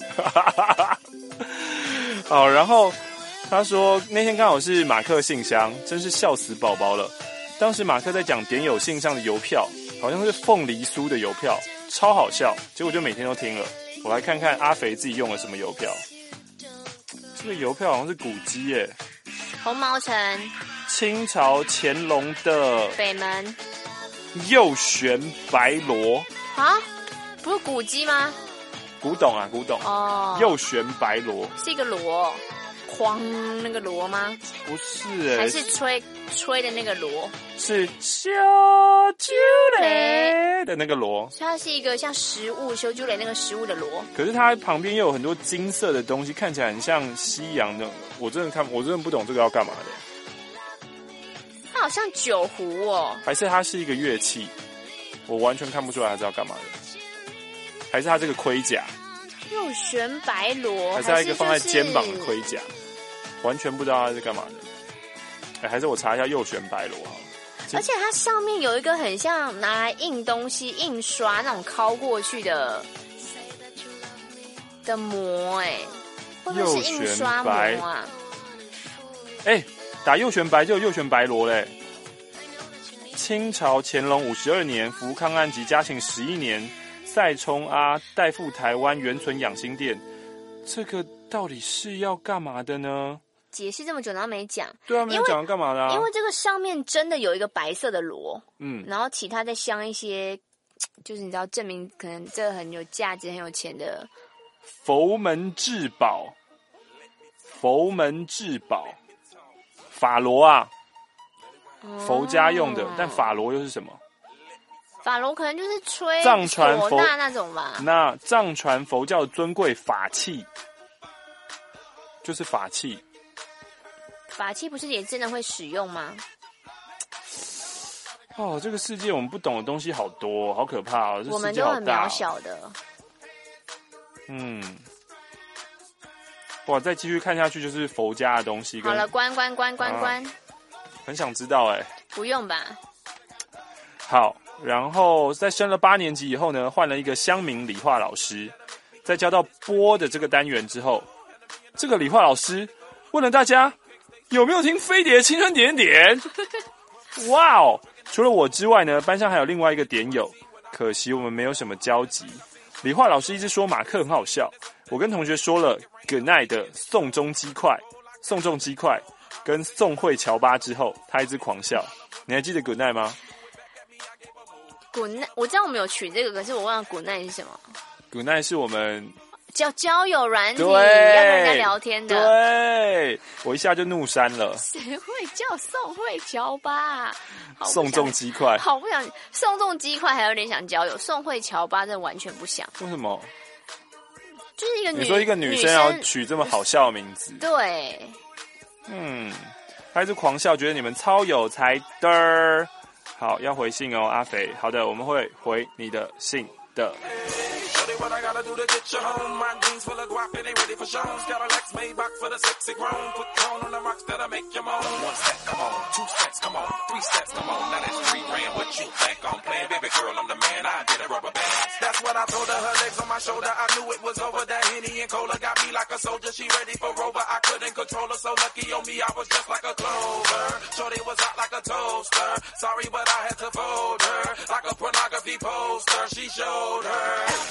好，然后他说那天刚好是马克信箱，真是笑死宝宝了。当时马克在讲点友信上的邮票，好像是凤梨酥的邮票，超好笑。结果就每天都听了。我来看看阿肥自己用了什么邮票。这个邮票好像是古迹耶， 红毛城， 清朝乾隆的北门， 右旋白螺啊，不是古迹吗？ 古董啊，古董哦，右旋白螺是一个螺，哐那个螺吗？ 不是还是吹的那个螺？ 是小猪雷的那个螺， 所以它是一个像食物小猪雷那个食物的螺。 可是它旁边又有很多金色的东西，看起来很像西洋的。我真的不懂这个要干嘛的。 好像酒壶哦， 还是它是一个乐器？我完全看不出来它是要干嘛的。还是它这个盔甲？ 右旋白螺， 还是它一个放在肩膀的盔甲？完全不知道它是干嘛的。还是我查一下右旋白螺好了。 而且它上面有一个很像拿来印东西、印刷那种敲过去的膜，会不会是印刷膜啊？ 打右旋白就有右旋白螺嘞。清朝乾隆52年，福康安及嘉庆11年，赛冲阿代付台湾原存养心殿，这个到底是要干嘛的呢？ 解释这么久然后没讲， 对啊，没有讲要干嘛的啊？ 因为这个上面真的有一个白色的螺，然后其他再镶一些，就是你知道证明可能这个很有价值、很有钱的佛门至宝，法螺啊，佛家用的，但法螺又是什么？ 法螺可能就是吹藏传佛那种吧。 那藏传佛教的尊贵法器，就是法器。 法器不是也真的会使用吗？ 哦，这个世界我们不懂的东西好多，好可怕哦！ 我们都很渺小的。 哇，再继续看下去就是佛家的东西。 好了，关。 很想知道不用吧。 好，然后在升了8年级以后呢，换了一个乡民理化老师，在教到波的这个单元之后，这个理化老师问了大家有没有听飞碟青春点点？哇哦！除了我之外呢，班上还有另外一个点友，可惜我们没有什么交集。理化老师一直说马克很好笑，我跟同学说了 Good night 的宋仲鸡块跟宋慧乔巴之后，他一直狂笑。你还记得 Good night 吗 ？Good night， 我知道我们有取这个，可是我忘了 Good night 是什么。 Good night 是我们交友软体要跟人家聊天的。 对，我一下就怒删了。 谁会叫宋慧乔巴？ 宋仲鸡块， 好不想宋仲鸡块，还有点想交友。宋慧乔巴，这完全不想。 为什么？ 就是一个你说一个女生要取这么好笑的名字？ 对。 他一直狂笑，觉得你们超有才的。好，要回信哦，阿肥。好的，我们会回你的信的。 What I gotta do to get you home? My jeans full of guap and they ready for shows. Got a Lex Maybach for the sexy grown. Put tone on the rocks that'll make you moan. 1 step, come on. 2 steps, come on. 3 steps, come on. Now that's 3 grand. What you think I'm playing? Baby girl, I'm the man. I did a rubber band. That's what I told her. Her legs on my shoulder. I knew it was over. That Henny and Cola got me like a soldier. She ready for Rover. I couldn't control her. So lucky on me, I was just like a clover. Shorty was hot like a toaster. Sorry, but I had to fold her. Like a pornography poster. She showed her.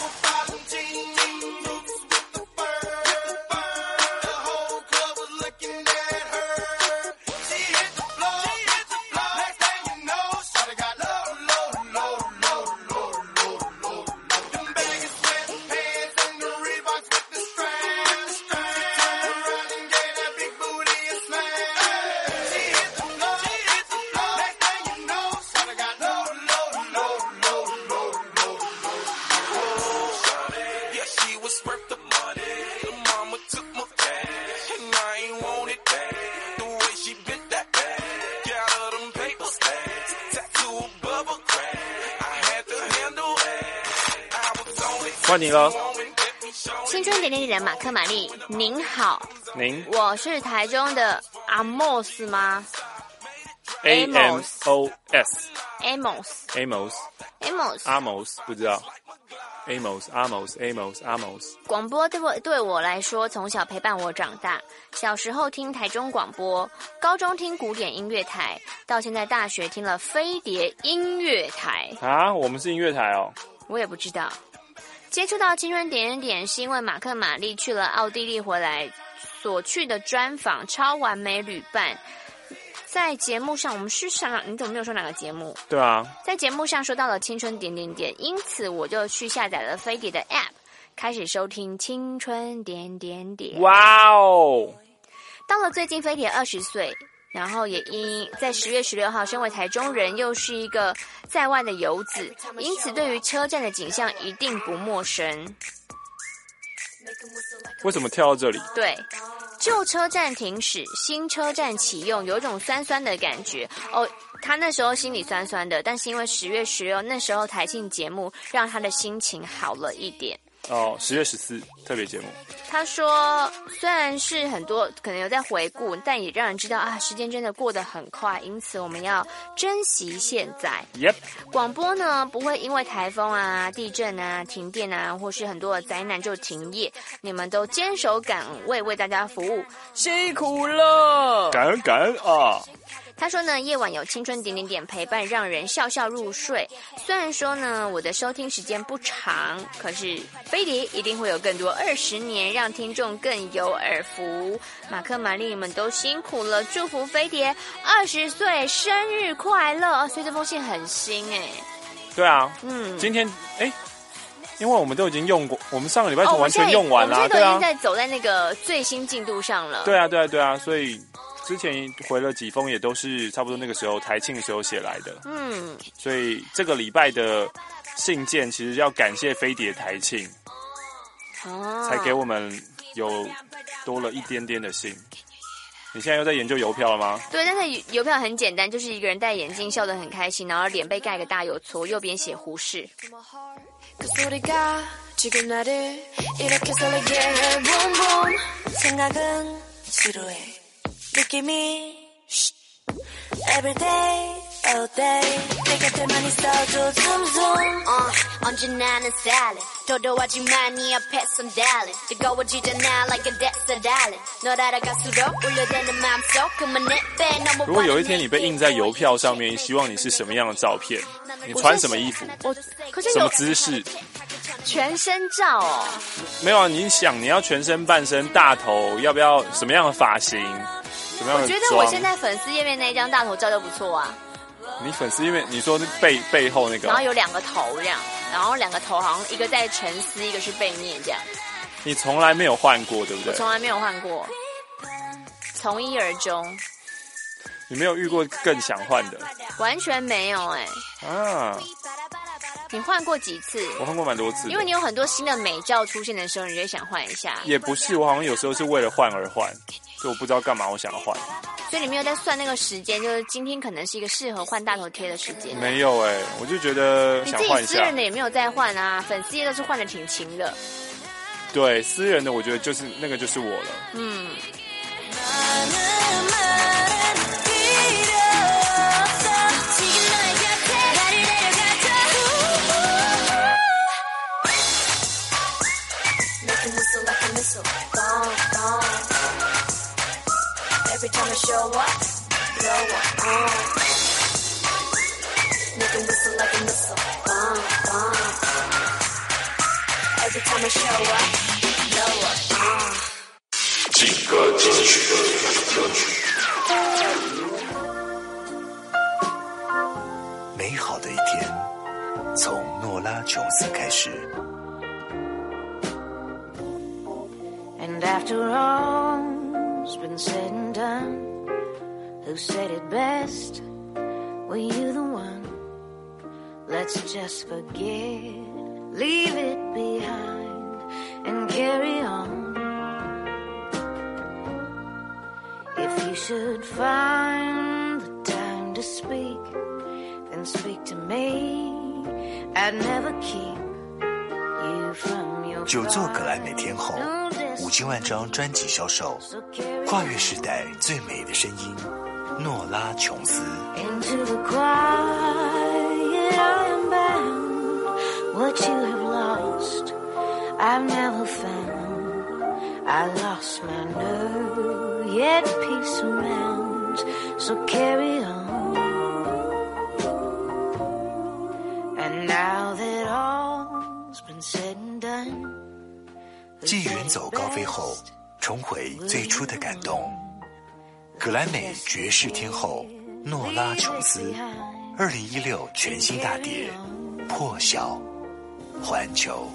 换你了。 青春点点点的马克玛丽，您好。 您？ 我是台中的阿莫斯吗 ？Amos 不知道。Amos。 广播对我来说，从小陪伴我长大。小时候听台中广播，高中听古典音乐台，到现在大学听了飞碟音乐台。 啊，我们是音乐台哦。 我也不知道。接触到青春点点点是因为马克玛丽去了奥地利回来所去的专访《超完美旅伴》。在节目上，我们是上，你怎么没有说哪个节目？ 对啊， 在节目上说到了青春点点点，因此我就去下载了飞碟的 App， 开始收听青春点点点。 哇哦！ 到了最近飞碟20岁，然后也因在10月16号，身为台中人，又是一个在外的游子，因此对于车站的景象一定不陌生。 为什么跳到这里？ 对。旧车站停驶，新车站启用，有一种酸酸的感觉哦。 他那时候心里酸酸的，但是因为10月16那时候台庆节目让他的心情好了一点。 哦，10月14特别节目。 他说，虽然是很多可能有在回顾，但也让人知道啊，时间真的过得很快，因此我们要珍惜现在。 Yep。 广播呢不会因为台风啊、地震啊、停电啊，或是很多的灾难就停业，你们都坚守岗位为大家服务，辛苦了， 感恩感恩啊！ 他说呢，夜晚有青春点点点陪伴，让人笑笑入睡。虽然说呢，我的收听时间不长，可是飞碟一定会有更多20年，让听众更有耳福。马克、玛丽，你们都辛苦了，祝福飞碟20岁生日快乐！所以这封信很新哎。 对啊，今天因为我们都已经用过，我们上个礼拜就完全用完了， 我们现在都已经在走在那个最新进度上了。 对啊，所以。之前回了几封也都是差不多那个时候台庆的时候写来的，所以这个礼拜的信件其实要感谢飞碟台庆，才给我们有多了一点点的信。你现在又在研究邮票了吗？ 对，但是邮票很简单，就是一个人戴眼镜笑得很開心，然後臉被蓋個大有錯，右邊寫胡適。 느낌이 Every day, all day 내 곁에만 있어줘 zoom zoom 언제나 는 salad 도도하지만 네 앞에선 darling 뜨거워지잖아 like a desert island 널 알아갈수록 울려대는 마음속 그만해 빼 너무 如果有一天你被印在邮票上面，希望你是什么样的照片？你穿什么衣服？什么姿势？ 全身照哦？ 没有啊，你想你要全身半身大头，要不要什么样的发型？什么样的妆？ 我觉得我现在粉丝页面那一张大头照就不错啊。 你粉丝页面你说背后那个， 然后有2个头这样，然后2个头好像一个在沉思，一个是背面这样。 你从来没有换过，对不对？ 我从来没有换过，从一而终。 你没有遇过更想换的？ 完全没有啊！ 你换过几次？ 我换过蛮多次， 因为你有很多新的美照出现的时候，你就想换一下。 也不是，我好像有时候是为了换而换，就我不知道干嘛，我想要换。 所以你没有在算那个时间，就是今天可能是一个适合换大头贴的时间。 没有我就觉得想换一下。 你自己私人的也没有在换啊，粉丝页都是换的挺勤的。 对，私人的我觉得就是那个就是我了。 Every time I show up, blow up, Make 'em whistle like a missile, Every time I show up, blow up, 几个金曲歌曲。 美好的一天，从诺拉·琼斯开始。 And after all's been said and done, who said it best? Were you the one? Let's just forget, leave it behind, and carry on. If you should find the time to speak, then speak to me. I'd never keep you from your 久坐格莱美天后，5000万张专辑销售，跨越时代最美的声音，诺拉·琼斯。 Into the quiet I am bound. What you have lost, I've never found. I lost my nerve, yet peace surrounds. So carry on. And now that all's been said and done. 继远走高飞后，重回最初的感动。格莱美爵士天后诺拉·琼斯，2016全新大碟《破晓》，环球。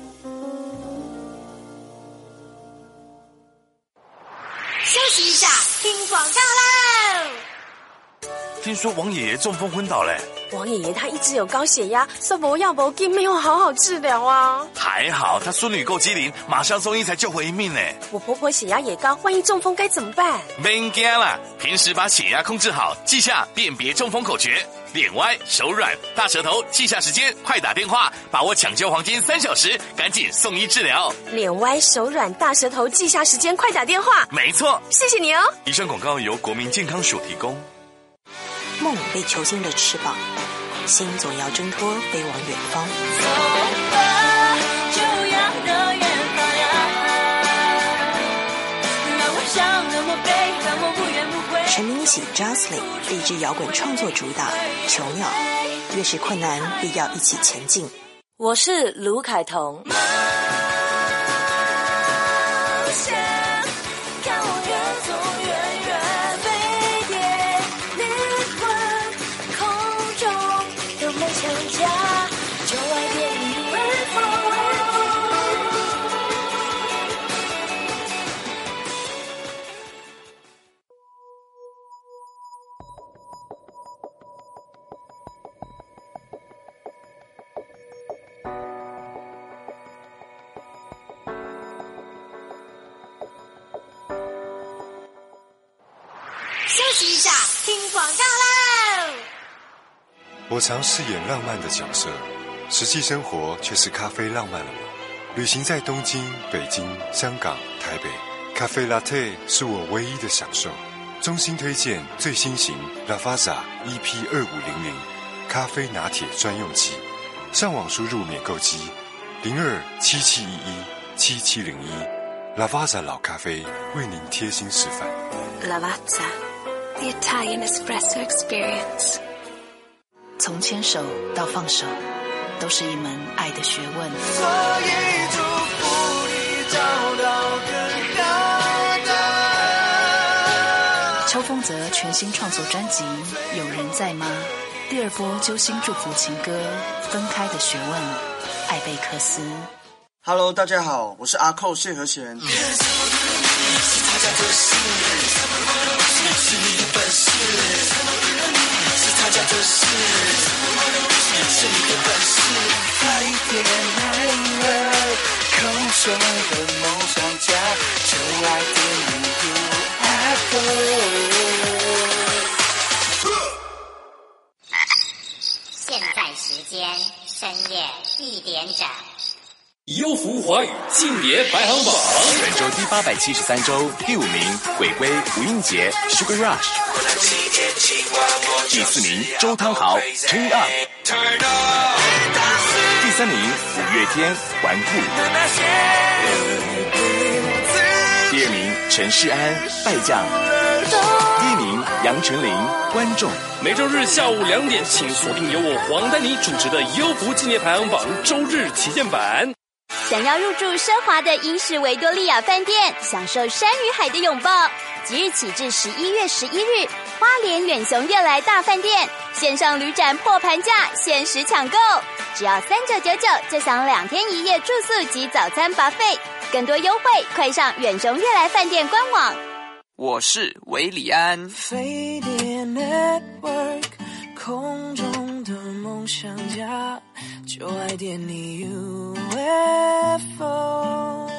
休息一下，听广告喽。 听说王爷爷中风昏倒嘞， 王爷爷他一直有高血压，送不药不进，没有好好治疗啊。 还好他孙女够机灵，马上送医才救回一命呢。 我婆婆血压也高，万一中风该怎么办？ 别惊啦，平时把血压控制好，记下辨别中风口诀：脸歪、手软、大舌头，记下时间，快打电话，把握抢救黄金3小时，赶紧送医治疗。 脸歪、手软、大舌头，记下时间，快打电话。 没错， 谢谢你哦。 以上广告由国民健康署提供。 梦被球星的翅膀，心总要挣脱，飞往远方。 就要的远方呀，让我想那么悲，让我不怨不悔。 陈明喜 Jocelyn 励志摇滚创作主打《囚鸟》，越是困难，必要一起前进。 我是卢凯彤。 休息一下，听广告喽！ 我常饰演浪漫的角色，实际生活却是咖啡浪漫了我。旅行在东京、北京、香港、台北，咖啡 Latte 是我唯一的享受。衷心推荐最新型 Lavazza EP2500咖啡拿铁专用机，上网输入免购机0277117701 Lavazza 老咖啡为您贴心示范。 Lavazza，The Italian Espresso Experience。 从牵手到放手，都是一门爱的学问。 所以祝福你找到更好的。 邱锋泽全新创作专辑《有人在吗》第二波揪心祝福情歌《分开的学问》，艾贝克斯。 Hello， 大家好，我是阿寇谢和弦。 快点来了，空中的梦想家，就来点现在时间深夜1点整。 优福华语庆典排行榜， 本周第873周第5名，鬼归吴映洁 Sugar Rush。第4名周汤豪 Turn Up。第3名五月天顽固。第2名陈世安败将。第1名杨丞琳观众。 每周日下午2点，请锁定由我黄丹妮主持的优福纪念排行榜周日旗舰版。 想要入住奢华的英式维多利亚饭店，享受山与海的拥抱，即日起至11月11日，花莲远雄悦来大饭店线上旅展破盘价，限时抢购，只要3999就享2天1夜住宿及早餐 buffet， 更多优惠快上远雄悦来饭店官网。 我是韦礼安。 飞碟 Network， 空中的梦想家，就爱点你 UFO。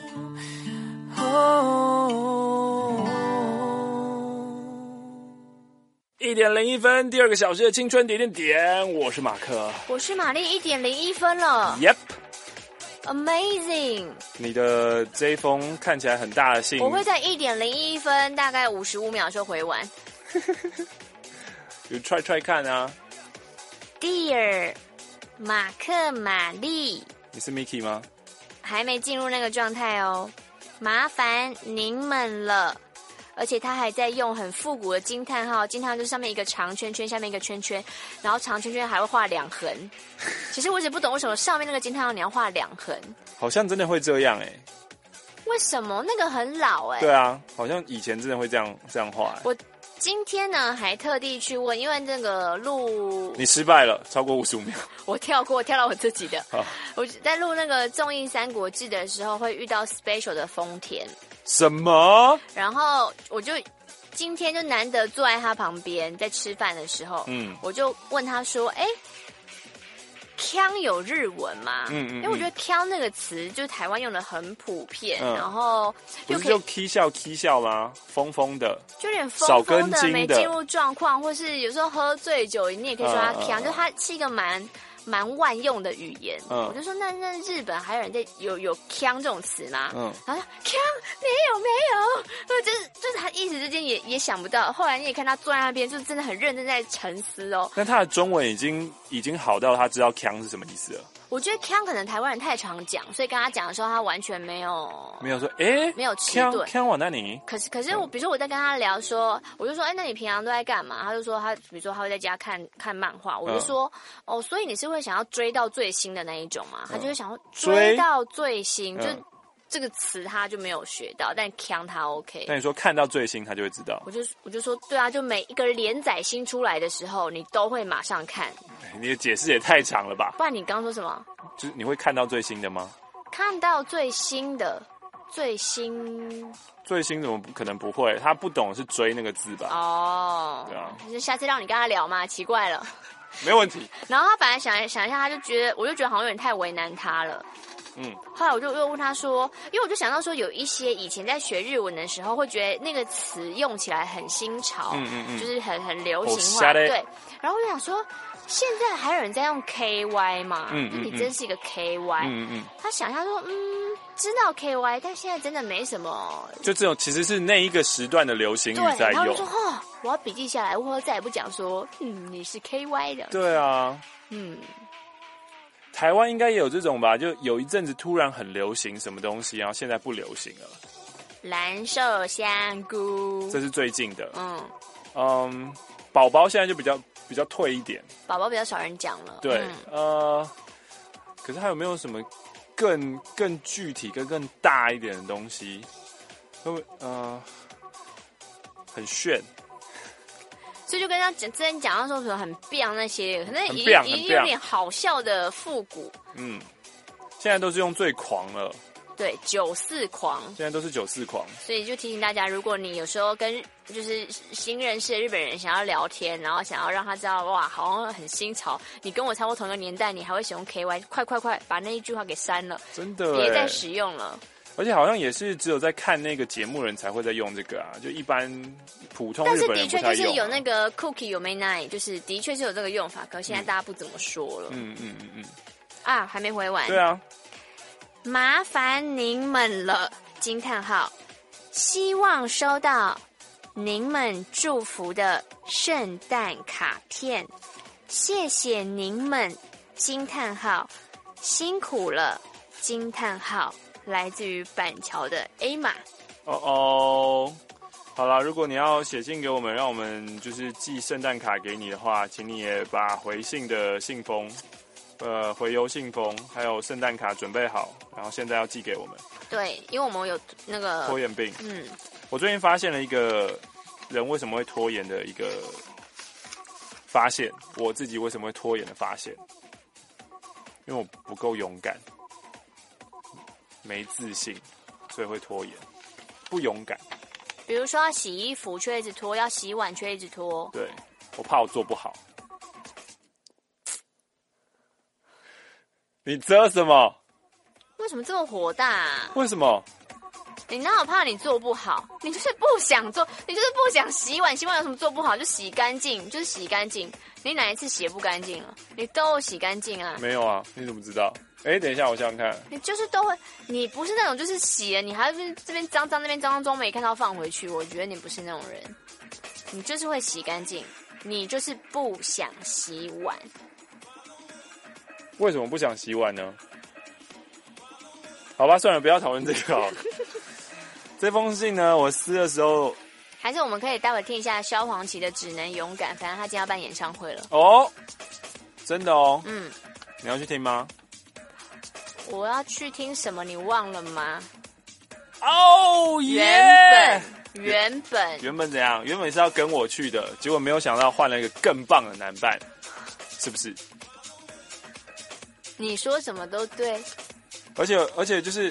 1点01分，第2个小时的青春点点点，我是马克， 我是玛丽，1点01分了。Yep。Amazing！ 你的这一封看起来很大的信， 我会在1点01分大概55秒就回完。 有 try 看啊。 Dear 马克玛丽， 你是 Mickey 吗？ 还没进入那个状态哦，麻烦您们了。而且他还在用很复古的惊叹号，惊叹号就是上面一个长圈圈，下面一个圈圈，然后长圈圈还会画2横。其实我一直不懂为什么上面那个惊叹号你要画2横， 好像真的会这样欸。 为什么？那个很老欸。 对啊，好像以前真的会这样画欸。 我今天呢还特地去问，因为那个录你失败了，超过55秒。 我跳到我自己的。我在录那个综艺《三国志》的时候会遇到 special 的丰田。 什么？ 然后我就今天就难得坐在他旁边，在吃饭的时候，我就问他说：“哎，腔有日文吗？”因为我觉得腔那个词就是台湾用的很普遍，然后不是就 k 笑吗？疯疯的， 就有点疯疯的，没进入状况，或是有时候喝醉酒，你也可以说他腔，就它是一个蛮万用的语言。我就说那日本还有人在有腔这种词吗？然后说腔没有，就是他一时之间也想不到。后来你也看他坐在那边，就真的很认真在沉思哦。 那他的中文已经好到他知道腔是什么意思了。 我觉得腔可能台湾人太常讲，所以跟他讲的时候，他完全没有说没有迟钝。 腔我那你？ 可是我比如说我在跟他聊说，我就说那你平常都在干嘛？他就说比如说他会在家看漫画，我就说所以你是会想要追到最新的那一种吗？他就会想要追到最新，就这个词他就没有学到，但腔他 OK。 那你说看到最新他就会知道？ 我就说对啊，就每一个连载新出来的时候，你都会马上看。 你的解释也太长了吧？ 不然你刚刚说什么？ 就是你会看到最新的吗？ 看到最新的，最新怎么可能不会？他不懂是追那个字吧？对啊。 就下次让你跟他聊嘛，奇怪了。 没问题。 然后他本来想一下，他就觉得，我就觉得好像有点太为难他了。后来我就又问他说，因为我就想到说，有一些以前在学日文的时候，会觉得那个词用起来很新潮，就是很流行化，对。然后我就想说，现在还有人在用 KY 吗？你真是一个 KY。他想象说，知道 KY， 但现在真的没什么。 就这种其实是那一个时段的流行语在用。 然后就说我要笔记下来，我再也不讲说，你是 KY 的。 对啊，台湾应该也有这种吧？就有一阵子突然很流行什么东西，然后现在不流行了。 蓝麝香菇， 这是最近的。宝宝现在就比较退一点， 宝宝比较少人讲了。 对，可是还有没有什么更具体、更大一点的东西？很炫。 所以就跟他之前讲到说，可能很棒那些，可能已经有点好笑的复古。 现在都是用最狂了。 对，94狂， 现在都是94狂。 所以就提醒大家，如果你有时候跟就是新认识的日本人想要聊天，然后想要让他知道哇，好像很新潮，你跟我差不多同一个年代，你还会使用 KY， 快把那一句话给删了， 真的别再使用了。 而且好像也是只有在看那个节目人才会在用这个啊，就一般普通日本人不太用。但是的确就是有那个 cookie 有没 night， 就是的确是有这个用法，可现在大家不怎么说了。啊，还没回完。 对啊。 麻烦您们了！惊叹号！希望收到您们祝福的圣诞卡片，谢谢您们！惊叹号！辛苦了！惊叹号！来自于板桥的 A 玛。 好啦，如果你要写信给我们，让我们就是寄圣诞卡给你的话，请你也把回信的信封。回邮信封还有圣诞卡准备好，然后现在要寄给我们。 对，因为我们有那个拖延病。我最近发现了一个人为什么会拖延的一个发现，我自己为什么会拖延的发现，因为我不够勇敢，没自信，所以会拖延，不勇敢。 比如说要洗衣服却一直拖，要洗碗却一直拖。 对，我怕我做不好。你遮什么？ 为什么这么火大啊？ 为什么？ 你哪有怕你做不好？你就是不想做，你就是不想洗碗。洗碗有什么做不好？就洗干净，就是洗干净。你哪一次洗不干净了？你都洗干净啊？ 没有啊，你怎么知道？等一下，我想想看。 你就是都会，你不是那种就是洗了，你还是这边脏脏那边脏脏没看到放回去。我觉得你不是那种人，你就是会洗干净，你就是不想洗碗。 为什么不想洗碗呢？好吧，算了，不要讨论这个好了。这封信呢，我撕的时候， 还是我们可以待会听一下萧煌奇的《只能勇敢》，反正他今天要办演唱会了。 真的哦。你要去听吗？ 我要去听什么？你忘了吗？原本怎样？原本是要跟我去的，结果没有想到换了一个更棒的男伴，是不是？你说什么都对， 而且就是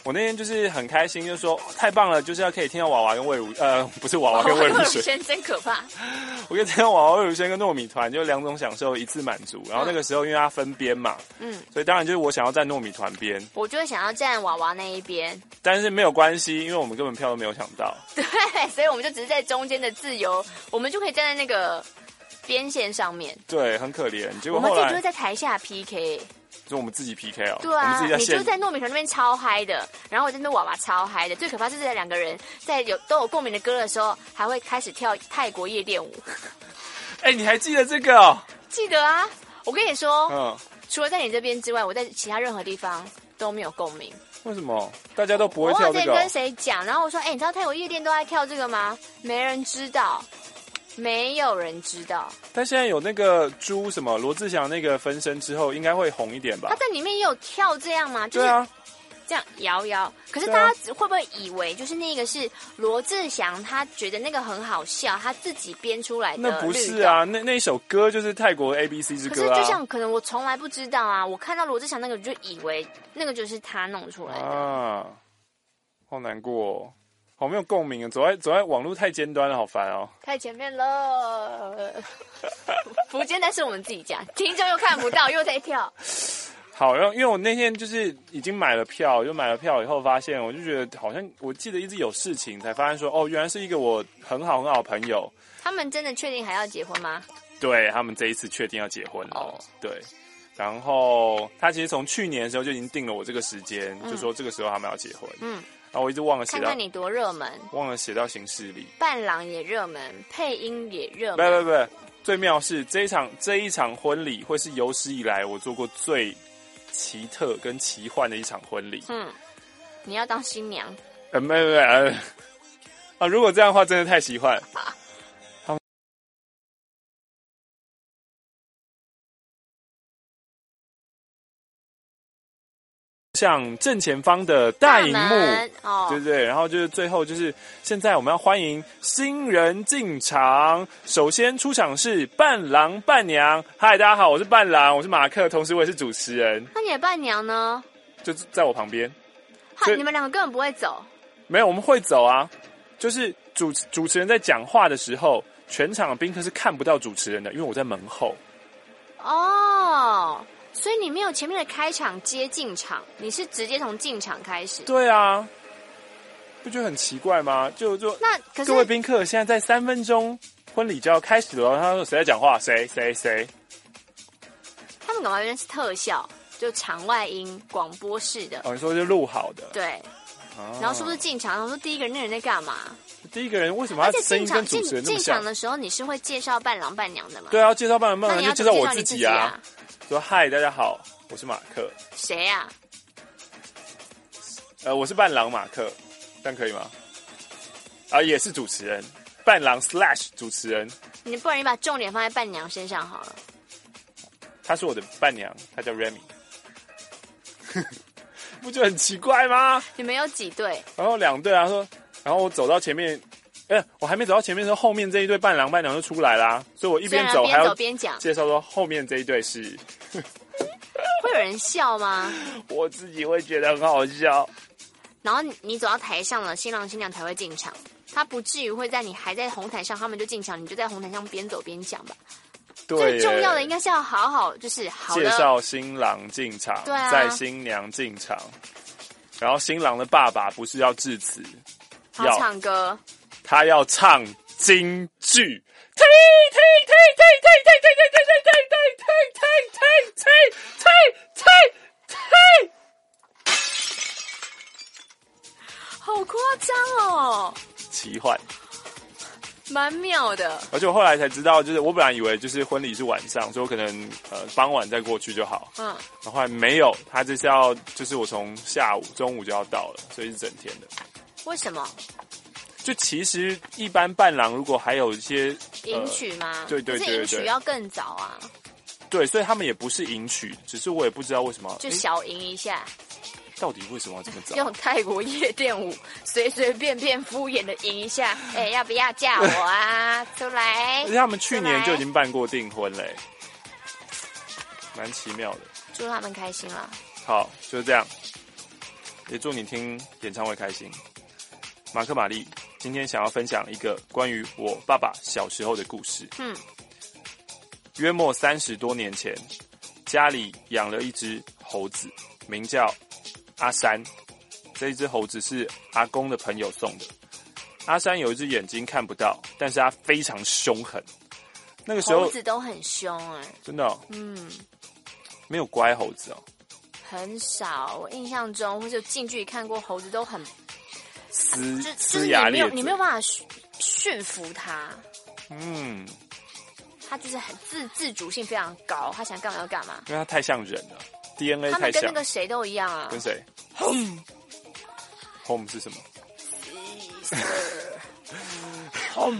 我那天就是很开心，就是说太棒了，就是要可以听到娃娃跟魏如不是娃娃跟魏如萱， 真可怕。 我可以听到娃娃、魏如萱跟糯米团，就两种享受一次满足。然后那个时候因为它分边嘛，所以当然就是我想要站糯米团边， 我就会想要站娃娃那一边， 但是没有关系，因为我们根本票都没有抢到。 对，所以我们就只是在中间的自由，我们就可以站在那个边线上面。 对，很可怜。结果我们后来自己就会在台下 PK。 就我们自己 PK 哦， 对啊， 你就在糯米团那边超嗨的，然后我在那娃娃超嗨的。最可怕是这两个人在都有共鸣的歌的时候，还会开始跳泰国夜店舞。 哎，你还记得这个哦？ 记得啊，我跟你说，除了在你这边之外，我在其他任何地方都没有共鸣。 为什么？大家都不会跳这个？ 我之前跟谁讲，然后我说，你知道泰国夜店都在跳这个吗？没人知道。没有人知道， 但现在有那个朱什么罗志祥那个分身之后，应该会红一点吧？ 他在里面也有跳这样吗？ 对啊， 这样摇。可是大家会不会以为就是那个是罗志祥？他觉得那个很好笑，他自己编出来的？ 那不是啊，那一首歌就是泰国 ABC 之歌啊。 可是就像可能我从来不知道啊，我看到罗志祥那个就以为那个就是他弄出来的啊，好难过哦。好没有共鸣啊！走在网络太尖端了，好烦哦！ 太前面了，不见得是我们自己讲，听众又看不到，又在跳。 好，然后因为我那天就是已经买了票，就买了票以后发现，我就觉得好像我记得一直有事情，才发现说哦，原来是一个我很好的朋友。 他们真的确定还要结婚吗？ 对，他们这一次确定要结婚了。对，然后他其实从去年的时候就已经定了我这个时间，就说这个时候他们要结婚。然后我一直忘了写到， 看看你多热门， 忘了写到行事历。 伴郎也热门，配音也热门。 不，最妙是这一场婚礼会是有史以来我做过最奇特跟奇幻的一场婚礼。 你要当新娘？ 没如果这样的话，真的太奇幻。像正前方的大荧幕，对不对？然后就是最后就是现在我们要欢迎新人进场。首先出场是伴郎伴娘。嗨，大家好，我是伴郎，我是马克，同时我也是主持人。 那你的伴娘呢？ 就在我旁边。 你们两个根本不会走？没有，我们会走啊。就是主持人在讲话的时候，全场的宾客是看不到主持人的，因为我在门后。 哦。所以你没有前面的开场接进场，你是直接从进场开始。 对啊，不觉得很奇怪吗？就那可是各位宾客，现在在3分钟婚礼就要开始了。他说谁在讲话？谁？ 他们搞完全是特效，就场外音广播式的。 你说就录好的。 对。然后是不是进场？然后说第一个人那人在干嘛？ 第一个人为什么他声音跟主持人那么像？ 进场的时候你是会介绍伴郎伴娘的吗？ 对啊，介绍伴郎伴娘就介绍我自己啊。 说嗨，大家好，我是马克。 谁呀？ 我是伴郎马克，这样可以吗？也是主持人，伴郎/主持人。 不然你把重点放在伴娘身上好了。 她是我的伴娘，她叫 Remy。不就很奇怪吗？ 你们有几对？ 然后2对啊，然后我走到前面。我还没走到前面的时候，后面这一对伴郎伴娘就出来啦，所以我一边走还要边讲介绍说后面这一对是。 会有人笑吗？ 我自己会觉得很好笑。 然后你走到台上了，新郎新娘才会进场，他不至于会在你还在红毯上，他们就进场，你就在红毯上边走边讲吧。 对， 最重要的应该是要好就是好的介绍新郎进场， 对啊， 在新娘进场，然后新郎的爸爸不是要致辞， 要唱歌。 他要唱京剧， 好夸张哦！ 奇幻， 蛮妙的。 而且我后来才知道，就是我本来以为就是婚礼是晚上，所以我可能傍晚再过去就好。然后后来没有，他这是要就是我从中午就要到了，所以是整天的。 为什么？ 就其实一般伴郎如果还有一些迎娶吗？ 对， 可是迎娶要更早啊。 对，所以他们也不是迎娶，只是我也不知道为什么就小迎一下。 到底为什么要这么早？ 用泰国夜店舞随便敷衍的迎一下，要不要嫁我啊？出来！ 而且他们去年就已经办过订婚嘞，蛮奇妙的。 祝他们开心啦。 好，就是这样。 也祝你听演唱会开心。马克玛丽今天想要分享一个关于我爸爸小时候的故事。约莫30多年前，家里养了一只猴子，名叫阿山。这一只猴子是阿公的朋友送的。阿山有一只眼睛看不到，但是他非常凶狠。那个时候猴子都很凶真的哦？没有乖猴子哦。 很少。我印象中，或者近距离看过猴子都很龇牙咧嘴， 你没有办法驯服它。它就是很自主性非常高，它想干嘛要干嘛。 因为它太像人了 ，DNA 他们太像。 跟那个谁都一样啊。 跟谁 ？Home 是什么 ？Home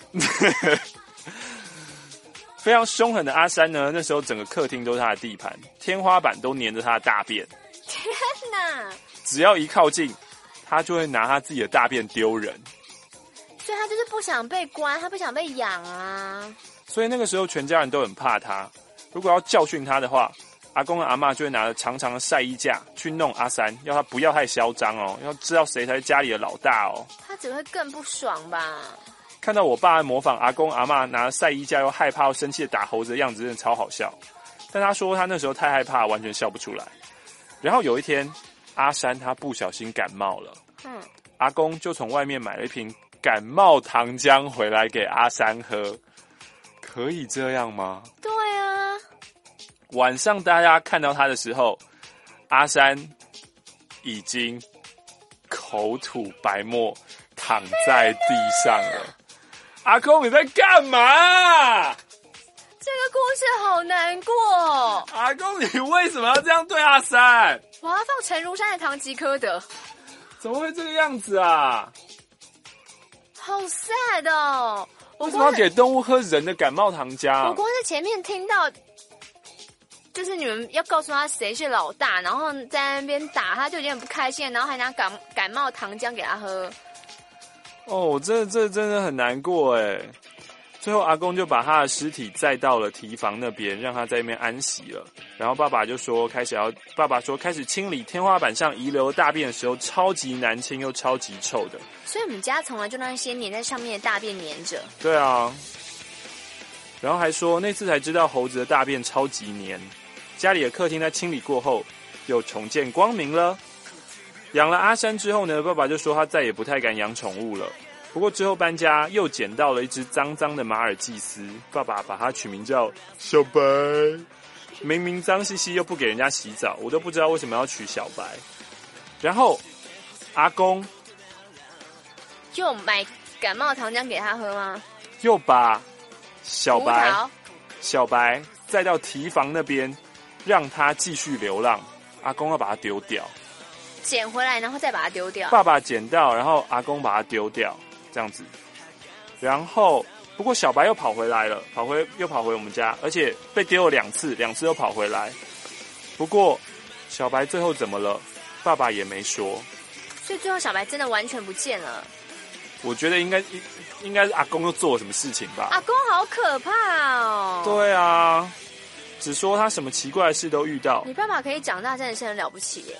非常凶狠的阿山呢，那时候整个客厅都是他的地盘，天花板都粘着他的大便。 天哪！ 只要一靠近，他就会拿他自己的大便丢人。 所以他就是不想被关，他不想被养啊。 所以那个时候全家人都很怕他。如果要教训他的话，阿公和阿嬷就会拿着长长的晒衣架去弄阿山，要他不要太嚣张哦，要知道谁才是家里的老大哦。 他只会更不爽吧？ 看到我爸模仿阿公阿嬷拿着晒衣架又害怕又生气的打猴子的样子，真的超好笑。但他说他那时候太害怕，完全笑不出来。然后有一天，阿山他不小心感冒了，阿公就从外面买了一瓶感冒糖浆回来给阿山喝。可以这样吗？ 对啊。 晚上大家看到他的时候，阿山已经口吐白沫躺在地上了。阿公你在干嘛？ 这个故事好难过。 阿公你为什么要这样对阿山？ 我要放陈如山的堂吉诃德。 怎么会这个样子啊？ 好 sad 哦。 为什么要给动物喝人的感冒糖浆？ 我光是前面听到，就是你们要告诉他谁是老大，然后在那边打他，就有点不开心，然后还拿感冒糖浆给他喝。 哦，这真的很难过哎。最后阿公就把他的尸体载到了堤防那边，让他在那边安息了。然后爸爸说开始清理天花板上遗留的大便的时候，超级难清又超级臭的。 所以我们家从来就让一些粘在上面的大便粘着。 对啊。然后还说那次才知道猴子的大便超级黏。家里的客厅在清理过后又重见光明了。养了阿山之后呢，爸爸就说他再也不太敢养宠物了。不过之后搬家又捡到了一只脏脏的马尔济斯，爸爸把它取名叫小白。明明脏兮兮又不给人家洗澡，我都不知道为什么要取小白。然后阿公就买感冒糖浆给他喝吗？ 又把小白载到堤防那边，让他继续流浪。阿公要把它丢掉， 捡回来然后再把它丢掉。 爸爸捡到，然后阿公把它丢掉，这样子。然后不过小白又跑回来了，又跑回我们家，而且被丢了2次，2次又跑回来。不过小白最后怎么了，爸爸也没说。 所以最后小白真的完全不见了。 我觉得应该是阿公又做了什么事情吧。 阿公好可怕哦。 对啊，只说他什么奇怪的事都遇到。 你爸爸可以长大真的是很了不起耶。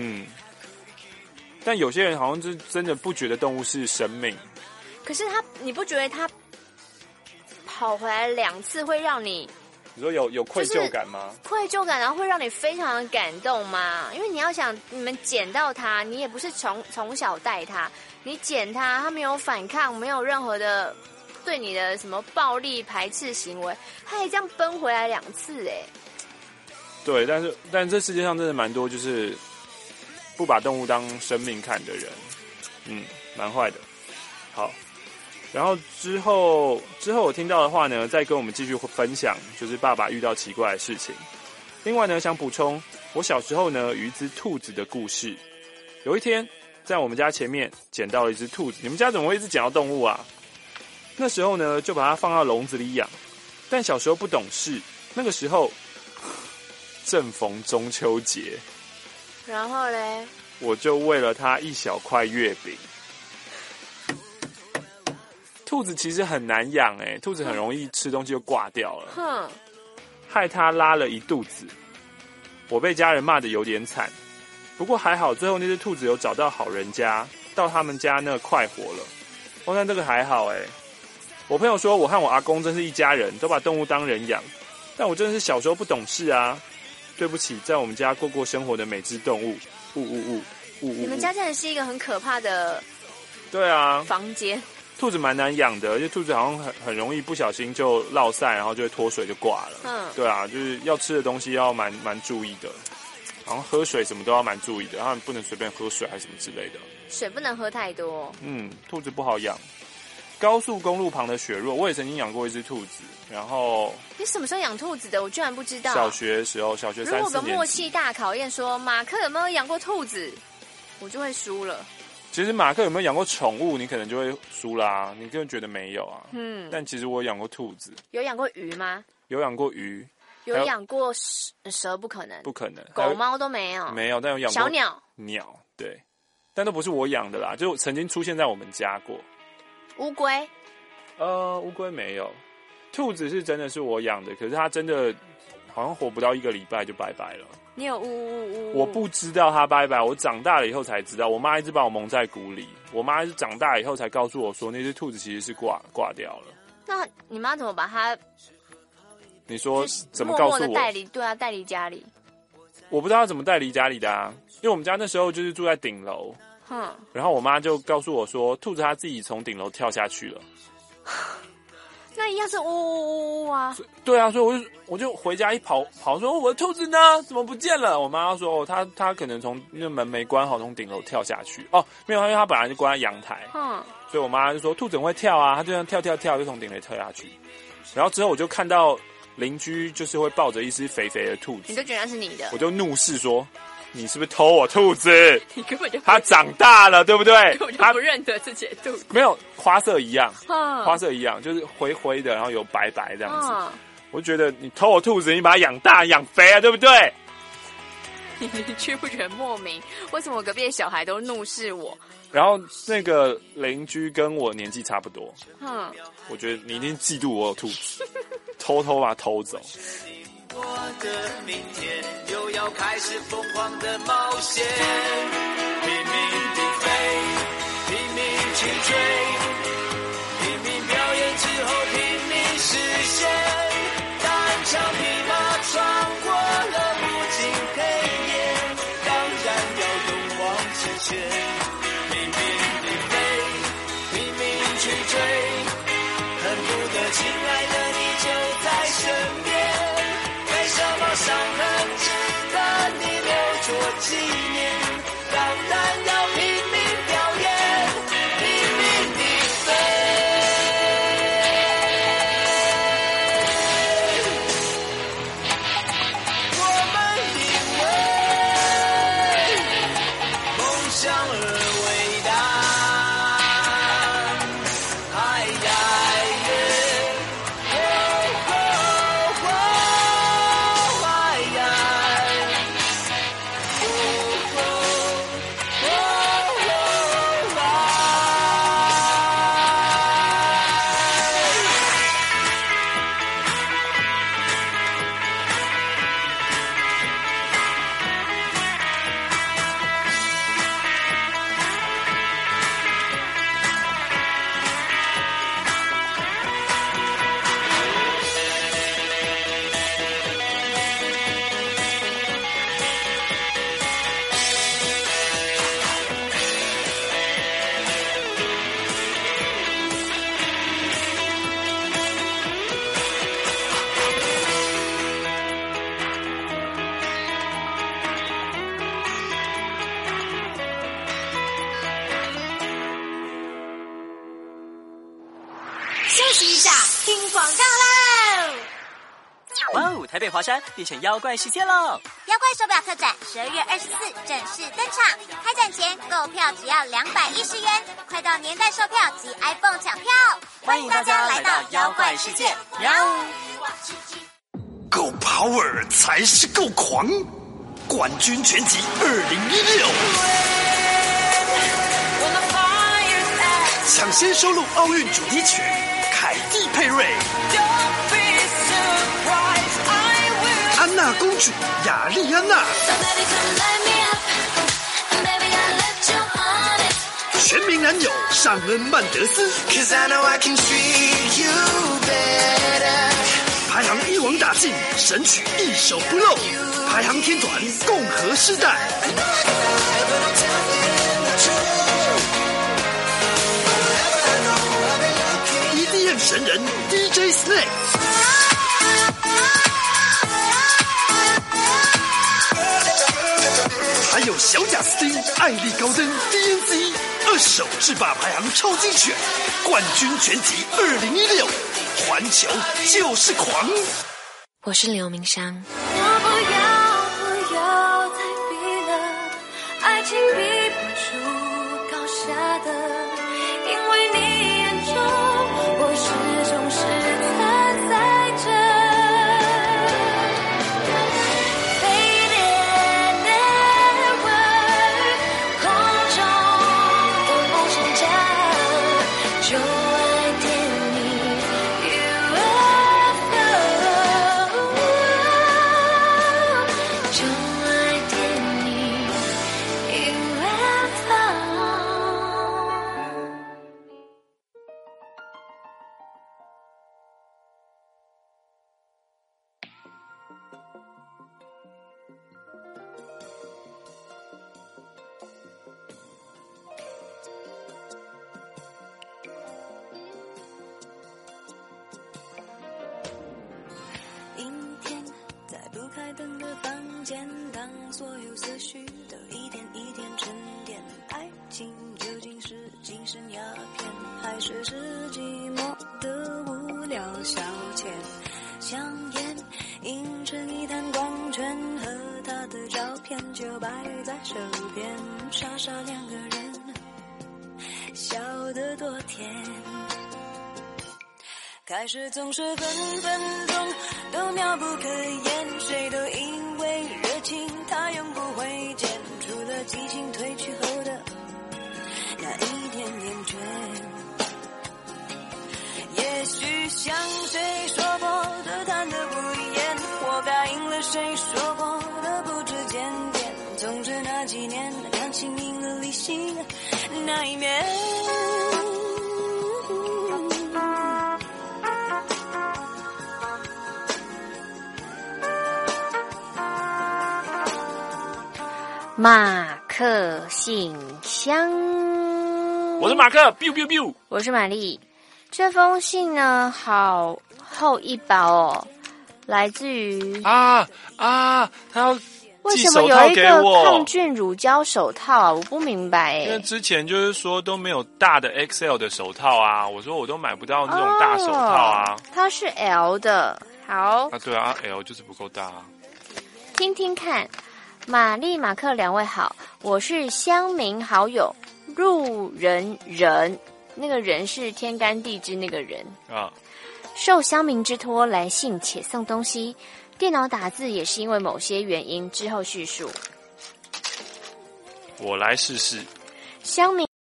但有些人好像就真的不觉得动物是生命。 可是你不觉得他跑回来2次会让你说有愧疚感吗？ 愧疚感，然后会让你非常的感动吗？因为你要想，你们捡到他，你也不是从小带他，你捡他没有反抗，没有任何的对你的什么暴力排斥行为，他还这样奔回来2次哎。 对，但这世界上真的蛮多就是不把动物当生命看的人，蛮坏的。好。然后之后我听到的话呢，再跟我们继续分享，就是爸爸遇到奇怪的事情。另外呢，想补充我小时候呢有一只兔子的故事。有一天，在我们家前面捡到了一只兔子。你们家怎么会一直捡到动物啊？那时候呢，就把它放到笼子里养。但小时候不懂事，那个时候正逢中秋节， 然后嘞， 我就喂了它一小块月饼。兔子其实很难养兔子很容易吃东西就挂掉了，害它拉了一肚子。我被家人骂得有点惨， 不过还好，最后那只兔子有找到好人家，到他们家那快活了。我看这个还好我朋友说我和我阿公真是一家人，都把动物当人养。但我真的是小时候不懂事啊，对不起，在我们家过生活的每只动物。 你们家真的是一个很可怕的对啊房间。 兔子蛮难养的，而且兔子好像很容易不小心就落晒，然后就会脱水就挂了。对啊，就是要吃的东西要蛮注意的，好像喝水什么都要蛮注意的，他们不能随便喝水还是什么之类的。 水不能喝太多。 兔子不好养。高速公路旁的雪若，我也曾经养过一只兔子，然后你什么时候养兔子的？我居然不知道。 小学时候，小学3、4年级。 如果有个默契大考验说马克有没有养过兔子，我就会输了。 其实马克有没有养过宠物，你可能就会输啦，你根本觉得没有啊。但其实我养过兔子。有养过鱼吗？ 有养过鱼。 有养过蛇？不可能。 不可能。 狗猫都没有。 没有，但有养过小鸟。 鸟，对，但都不是我养的啦，就曾经出现在我们家过。 乌龟？ 乌龟没有。兔子是真的是我养的，可是它真的好像活不到1个礼拜就拜拜了。 你有我不知道它拜拜，我长大了以后才知道。我妈一直把我蒙在鼓里，我妈是长大以后才告诉我说那只兔子其实是挂掉了。 那你妈怎么把它？ 你说怎么告诉我？ 默默的带离，对啊，带离家里。 我不知道她怎么带离家里的啊，因为我们家那时候就是住在顶楼。然后我妈就告诉我说，兔子它自己从顶楼跳下去了。 那一样是呜啊！ 对啊，所以我就回家一跑说我的兔子呢？怎么不见了？我妈说它可能从那门没关好，从顶楼跳下去。没有，因为它本来就关在阳台。所以我妈就说兔子很会跳啊，它就这样跳就从顶楼跳下去。然后之后我就看到邻居就是会抱着一只肥肥的兔子， 你就觉得是你的， 我就怒视说。你是不是偷我兔子？ 你根本就它长大了，对不对？ 它不认得自己的兔子， 没有花色一样，花色一样，就是灰灰的，然后有白白这样子。我就觉得你偷我兔子，你把它养大养肥啊，对不对？ 你觉不觉得莫名？为什么我隔壁的小孩都怒视我？ 然后那个邻居跟我年纪差不多，我觉得你一定嫉妒我有兔子，偷把它偷走。 我的明天又要开始疯狂的冒险，拼命地飞，拼命去追，拼命表演之后拼命实现，单枪匹马穿过了无尽黑夜，当然要勇往直前，拼命地飞，拼命去追，恨不得亲爱的你就在身边。伤痕值得你留作纪念，当然要拼命表演，拼命地飞。我们因为梦想而伟大。 台北华山变成妖怪世界喽！ 妖怪手表特展12月24正式登场，开展前购票只要210元，快到年代售票及 iPhone 抢票， 欢迎大家来到妖怪世界！喵！ 够 power 才是够狂，冠军全集2016，抢先收录奥运主题曲，凯蒂佩瑞。安娜公主雅丽安娜， 全民男友尚恩曼德斯， 'Cause I know I can treat you better. 排行一网打尽，神曲一首不漏，排行天团共和世代。EDM 神人 DJ Snake， 还有小贾斯汀、艾莉高登、DNZ 20首制霸排行超精选，冠军全集2016，环球就是狂。 我是刘明湘。 我不要再比了，爱情比不出高下的，因为你眼中我始终是存在着。Faded never， 空中的梦想家，就爱点你 UFO。就爱点你 UFO。 阴天，在不开灯的房间，当所有思绪都一点一点沉淀，爱情究竟是精神鸦片，还是寂寞的无聊消遣？香烟映成一滩光圈，和他的照片就摆在手边，傻傻两个人，笑得多甜。开始总是分分钟都妙不可言，谁都因为热情它永不会减，除了激情褪去后的那一点点倦。也许像谁说过的谈得不厌，我答应了谁说过的不知检点，总之那几年感情赢了理性那一面。 马克信箱， 我是马克 ，biu biu biu， 我是玛丽。这封信呢，好厚一薄哦，来自于他要为寄什么有一手套给个我抗菌乳胶手套啊？我不明白因为哎。 之前就是说都没有大的 XL 的手套啊，我说我都买不到那种大手套啊。 它是 L 的，好， 对啊 ，L 就是不够大啊。 听听看。玛丽、马克两位好，我是乡民好友路人，那个人是天干地支那个人啊。 受乡民之托来信且送东西，电脑打字也是因为某些原因，之后叙述。 我来试试。 乡民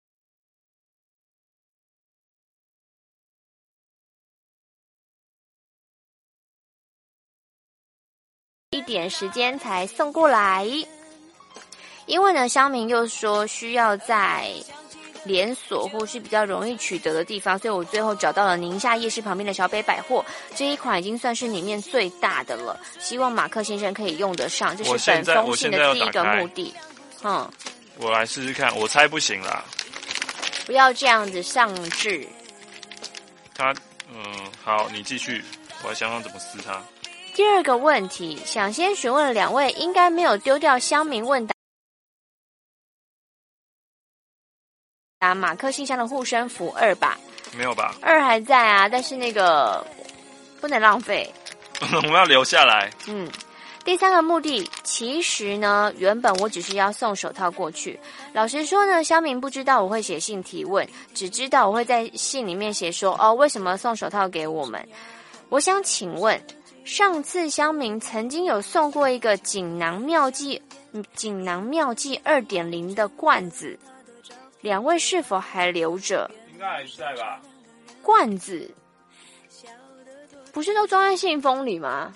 一点时间才送过来，因为呢，乡民又说需要在连锁或是比较容易取得的地方，所以我最后找到了宁夏夜市旁边的小北百货，这一款已经算是里面最大的了，希望马克先生可以用得上，这是本封信的第一个目的。 我来试试看，我猜不行啦。 不要这样子上智。 好，你继续，我来想想怎么撕它。 第二个问题，想先询问两位，应该没有丢掉乡民问答马克信箱的护身符2吧？ 没有吧 ？2还在啊，但是那个不能浪费， 我们要留下来。 第三个目的，其实呢，原本我只是要送手套过去。老实说呢，乡民不知道我会写信提问，只知道我会在信里面写说，为什么送手套给我们？我想请问，上次乡民曾经有送过一个锦囊妙计2.0的罐子，两位是否还留着？ 应该还在吧？ 罐子不是都装在信封里吗？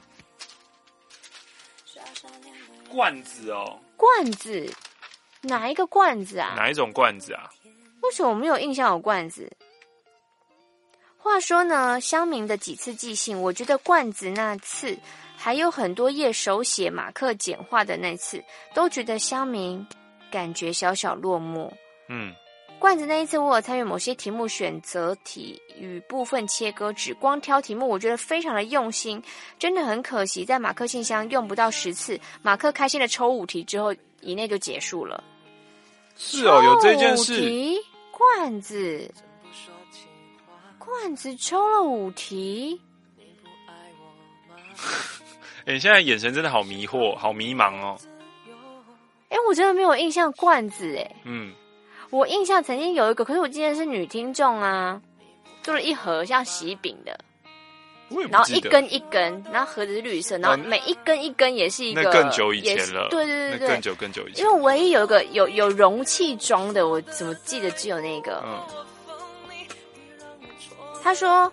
罐子哦， 罐子哪一个罐子啊？ 哪一种罐子啊？ 为什么我没有印象有罐子？话说呢，乡民的几次寄信，我觉得罐子那次，还有很多页手写马克简化的那次，都觉得乡民感觉小小落寞。罐子那一次，我有参与某些题目选择题与部分切割，只光挑题目，我觉得非常的用心，真的很可惜，在马克信箱用不到10次，马克开心的抽5题之后，以内就结束了。 是哦，有这件事。 抽5题，罐子抽了5题。 你现在眼神真的好迷惑，好迷茫哦。 我真的没有印象罐子我印象曾经有一个，可是我记得是女听众啊，做了一盒像喜饼的，然后一根一根，然后盒子是绿色，然后每一根一根也是一个， 那更久以前了， 对， 那更久以前。 因为唯一有一个有容器装的，我怎么记得只有那个。他说，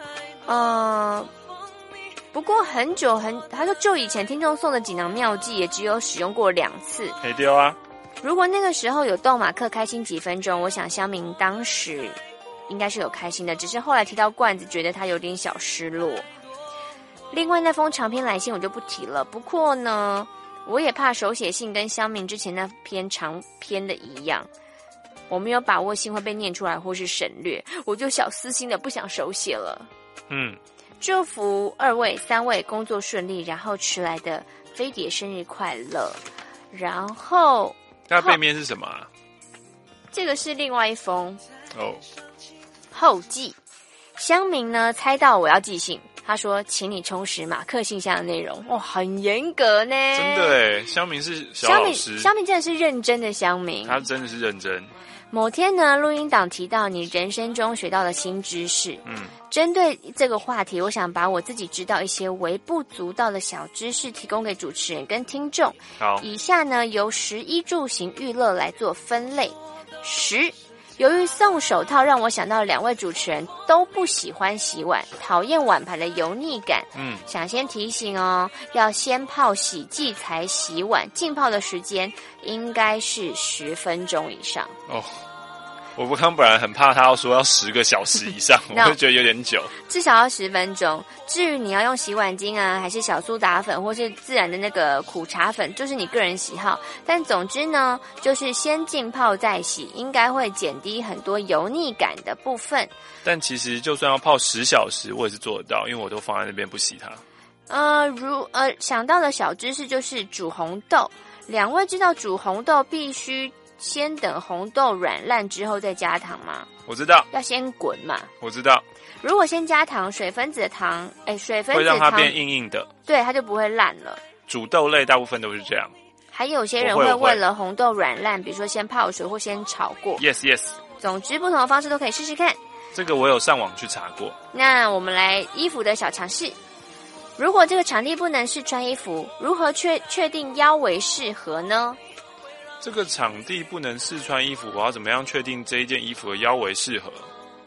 不过他说就以前听众送的锦囊妙计，也只有使用过2次。 没丢啊。 如果那个时候有逗马克开心几分钟，我想乡民当时应该是有开心的，只是后来提到罐子，觉得他有点小失落。另外那封长篇来信我就不提了，不过呢，我也怕手写信跟乡民之前那篇长篇的一样，我没有把握信会被念出来或是省略，我就小私心的不想手写了。祝福2位3位工作顺利，然后迟来的飞碟生日快乐。然后它背面是什么啊？ 这个是另外一封后记。乡民呢猜到我要寄信，他说请你充实马克信箱的内容。很严格呢。 真的乡民是小老师， 乡民真的是认真的乡民， 他真的是认真。 某天呢，录音档提到你人生中学到的新知识。针对这个话题，我想把我自己知道一些微不足道的小知识提供给主持人跟听众。 好， 以下呢由食衣住行娱乐来做分类。10，由于送手套让我想到2位主持人都不喜欢洗碗，讨厌碗盘的油腻感。想先提醒哦，要先泡洗剂才洗碗，浸泡的时间应该是10分钟以上。 我刚本来很怕他要说要10个小时以上，我会觉得有点久。 至少要10分钟。至于你要用洗碗精啊，还是小苏打粉，或是自然的那个苦茶粉，就是你个人喜好。但总之呢，就是先浸泡再洗，应该会减低很多油腻感的部分。 但其实就算要泡10小时，我也是做得到，因为我都放在那边不洗它。 想到的小知识就是煮红豆。2位知道煮红豆必须先等红豆软烂之后再加糖吗？ 我知道， 要先滚嘛。 我知道。 如果先加糖，水分子的糖，水分子会让它变硬硬的， 对，它就不会烂了。 煮豆类大部分都是这样。 还有些人会为了红豆软烂，比如说先泡水或先炒过。 Yes。 总之，不同的方式都可以试试看。 这个我有上网去查过。 那我们来衣服的小常识。如果这个场地不能试穿衣服，如何确定腰围适合呢？ 这个场地不能试穿衣服，我要怎么样确定这一件衣服的腰围适合？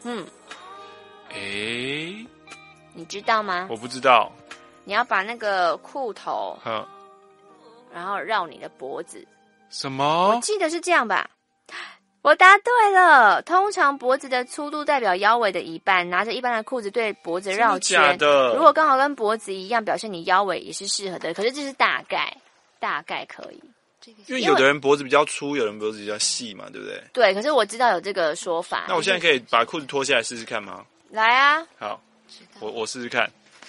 你知道吗？ 我不知道。 你要把那个裤头，然后绕你的脖子。 什么？ 我记得是这样吧？我答对了。通常脖子的粗度代表腰围的一半，拿着一般的裤子对脖子绕圈。 真的假的？ 如果刚好跟脖子一样，表示你腰围也是适合的。可是这是大概可以。 因为有的人脖子比较粗，有人脖子比较细嘛，对不对？ 对，可是我知道有这个说法。 那我现在可以把裤子脱下来试试看吗？ 来啊！ 好，我试试看。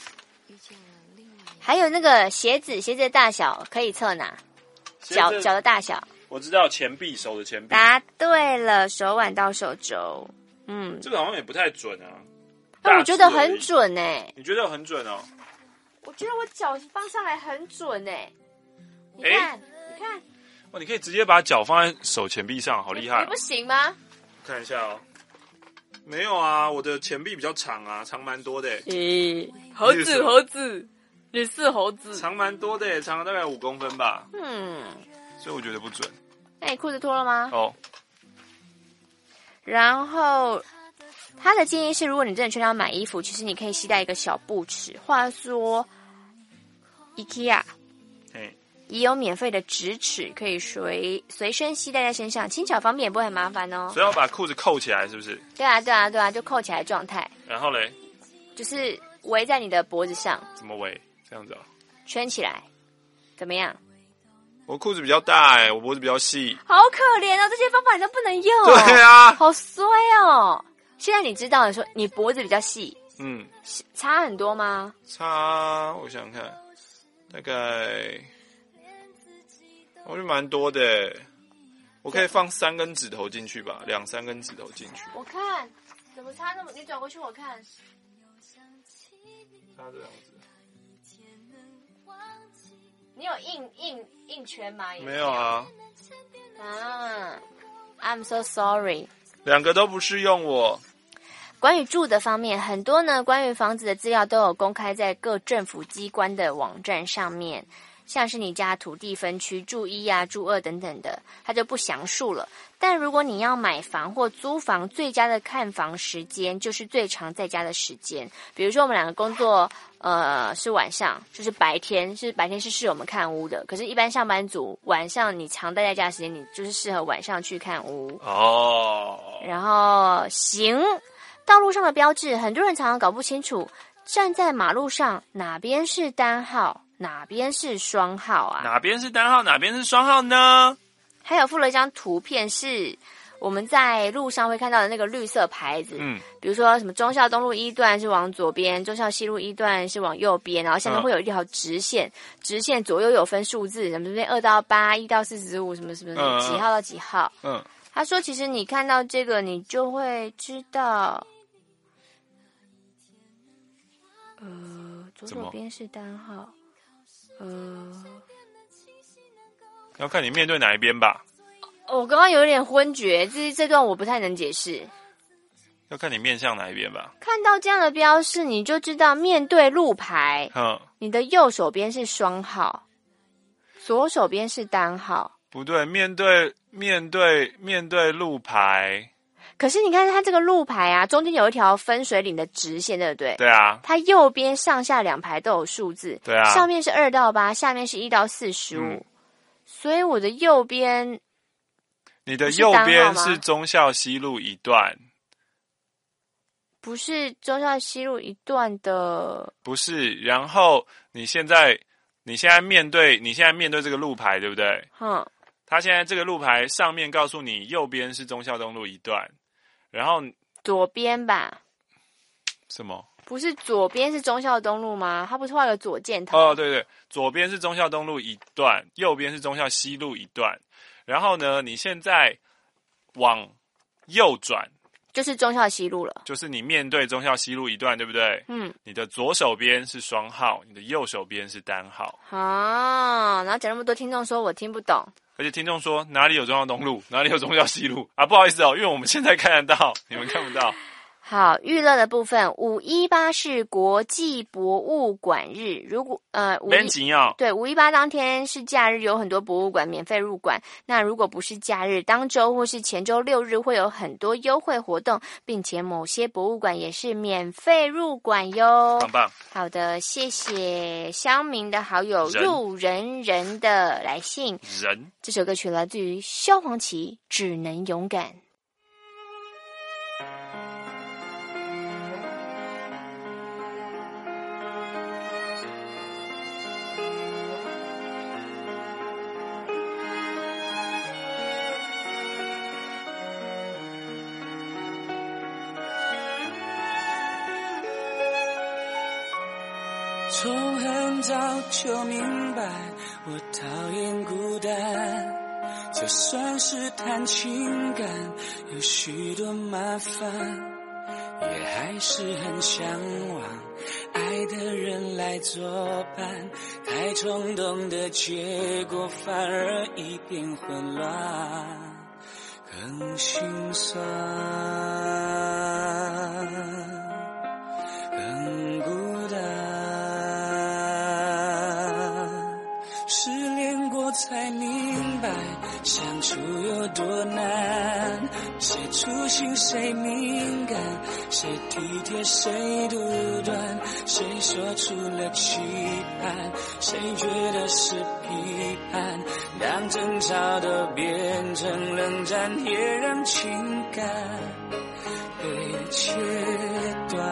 还有那个鞋子的大小可以测哪？脚的大小。 我知道前臂，手的前臂。 答对了，手腕到手肘。 这个好像也不太准啊。 但我觉得很准你觉得很准哦？ 我觉得我脚放上来很准你看。 哇，你可以直接把脚放在手前臂上，好厉害！ 你不行吗？ 看一下哦。没有啊，我的前臂比较长啊，长蛮多的。 猴子，你是猴子， 长蛮多的，长了大概5公分吧。所以我觉得不准。 那你裤子脱了吗？然后他的建议是，如果你真的去要买衣服，其实你可以携带一个小布尺。话说 IKEA 也有免费的直尺，可以随身携带在身上，轻巧方便，也不会很麻烦哦。 所以要把裤子扣起来，是不是？ 对啊，就扣起来的状态。 然后嘞， 就是围在你的脖子上。 怎么围？这样子啊？ 圈起来，怎么样？ 我裤子比较大我脖子比较细。 好可怜哦，这些方法你都不能用。 对啊， 好衰哦。现在你知道了，说你脖子比较细，差很多吗？ 差，我想想看，大概我觉得蛮多的。我可以放3根指头进去吧，2-3根指头进去。 我看怎么差那么？你转过去我看， 差这样子。 你有硬圈吗？ 没有啊。 I'm so sorry。 2个都不适用我。 关于住的方面，很多呢关于房子的资料都有公开在各政府机关的网站上面，像是你家土地分区、住1啊、住2等等的，它就不详述了。但如果你要买房或租房，最佳的看房时间就是最常在家的时间。比如说我们2个工作是晚上，就是白天是适合我们看屋的，可是一般上班族晚上你常待在家的时间，你就是适合晚上去看屋哦。然后道路上的标志，很多人常常搞不清楚，站在马路上哪边是单号，哪边是双号啊？ 哪边是单号，哪边是双号呢？ 还有附了一张图片，是我们在路上会看到的那个绿色牌子。比如说什么忠孝东路1段是往左边，忠孝西路1段是往右边，然后下面会有一条直线，直线左右有分数字，什么这边2到8、1到45，什么什么几号到几号。他说其实你看到这个，你就会知道。左手边是单号， 要看你面对哪一边吧。 我刚刚有点昏厥，这段我不太能解释。 要看你面向哪一边吧。 看到这样的标示，你就知道面对路牌，你的右手边是双号，左手边是单号。 不对，面对路牌。 可是你看它这个路牌啊，中间有一条分水岭的直线，对不对？ 对啊。 它右边上下2排都有数字， 对啊。 上面是2到8，下面是1到45，所以我的右边， 你的右边是忠孝西路1段， 不是忠孝西路1段的， 不是。然后你现在面对这个路牌，对不对？它现在这个路牌上面告诉你右边是忠孝东路1段。然后左边吧？ 什么？ 不是左边是忠孝东路吗？它不是画个左箭头？ 对，左边是忠孝东路1段，右边是忠孝西路1段。然后呢，你现在往右转， 就是忠孝西路了。 就是你面对忠孝西路1段，对不对？你的左手边是双号，你的右手边是单号。 然后讲那么多，听众说我听不懂。 而且听众说哪里有忠孝东路，哪里有忠孝西路啊？不好意思因为我们现在看得到，你们看不到。 好，娱乐的部分，518是国际博物馆日。如果对518当天是假日，有很多博物馆免费入馆。那如果不是假日，当周或是前周6日会有很多优惠活动，并且某些博物馆也是免费入馆哟。 棒棒。 好的，谢谢乡民的好友路人的来信。这首歌曲来自于萧煌奇，《只能勇敢》。 从很早就明白，我讨厌孤单，就算是谈情感，有许多麻烦，也还是很向往爱的人来作伴。太冲动的结果，反而一片混乱，更心酸，更孤单。失恋过才明白，相处有多难，谁粗心谁敏感，谁体贴谁独断，谁说出了期盼，谁觉得是批判，当争吵都变成冷战，也让情感被切断。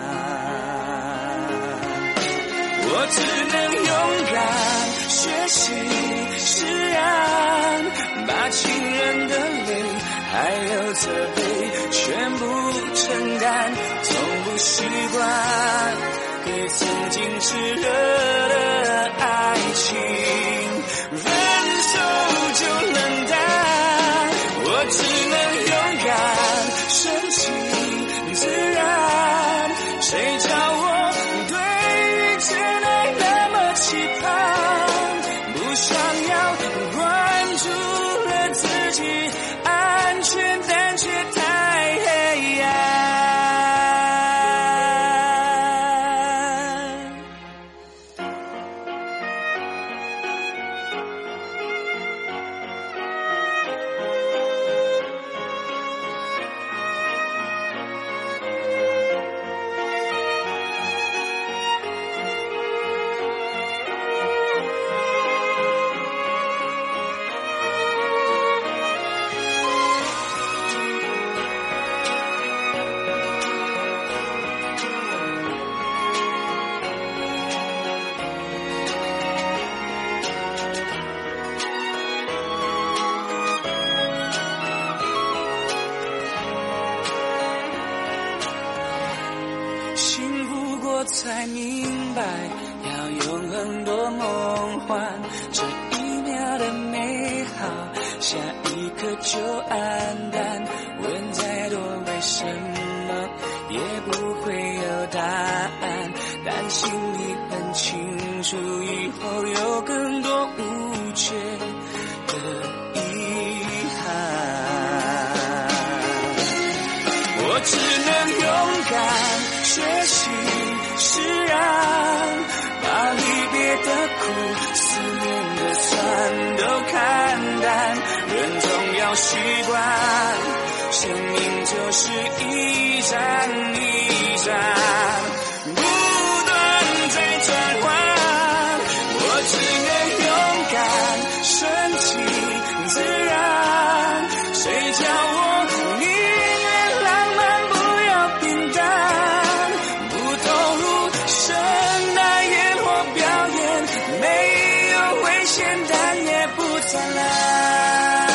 我只能勇敢学习释然，把情人的泪还有责备全部承担，从不习惯给曾经炽热的爱情分手就冷淡。我只能勇敢顺其自然，谁叫我对于真爱那么期盼，不想要关注了自己安全，但却太黑暗。幸福过才明白，要永恒多梦幻，这一秒的美好，下一刻就黯淡。问再多为什么，也不会有答案，但心里很清楚，以后有更多无解的遗憾。我只能勇敢学习释然，把离别的苦、思念的酸都看淡，人总要习惯，生命就是一站一站不断在转换。我只能勇敢顺其自然，谁叫我宁愿浪漫不要平淡，不投入盛大烟火表演，没有危险但也不灿烂。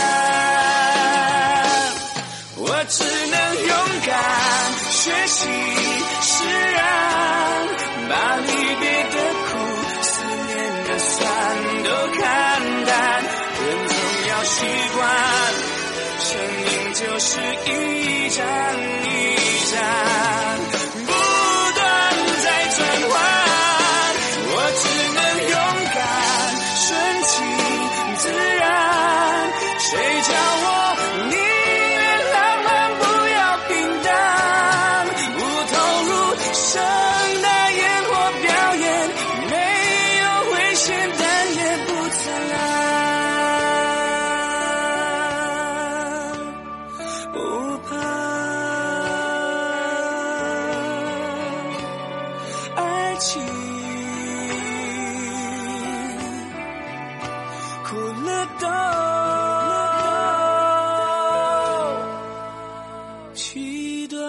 我只能勇敢学习释然，把离别的苦、思念的酸都看淡，人总要习惯，生命就是一站一站不断在转换。我只能勇敢顺其自然，谁叫我宁愿浪漫不要平淡，不投入盛大烟火表演，没有危险但也不灿烂，不怕爱情哭了都期待。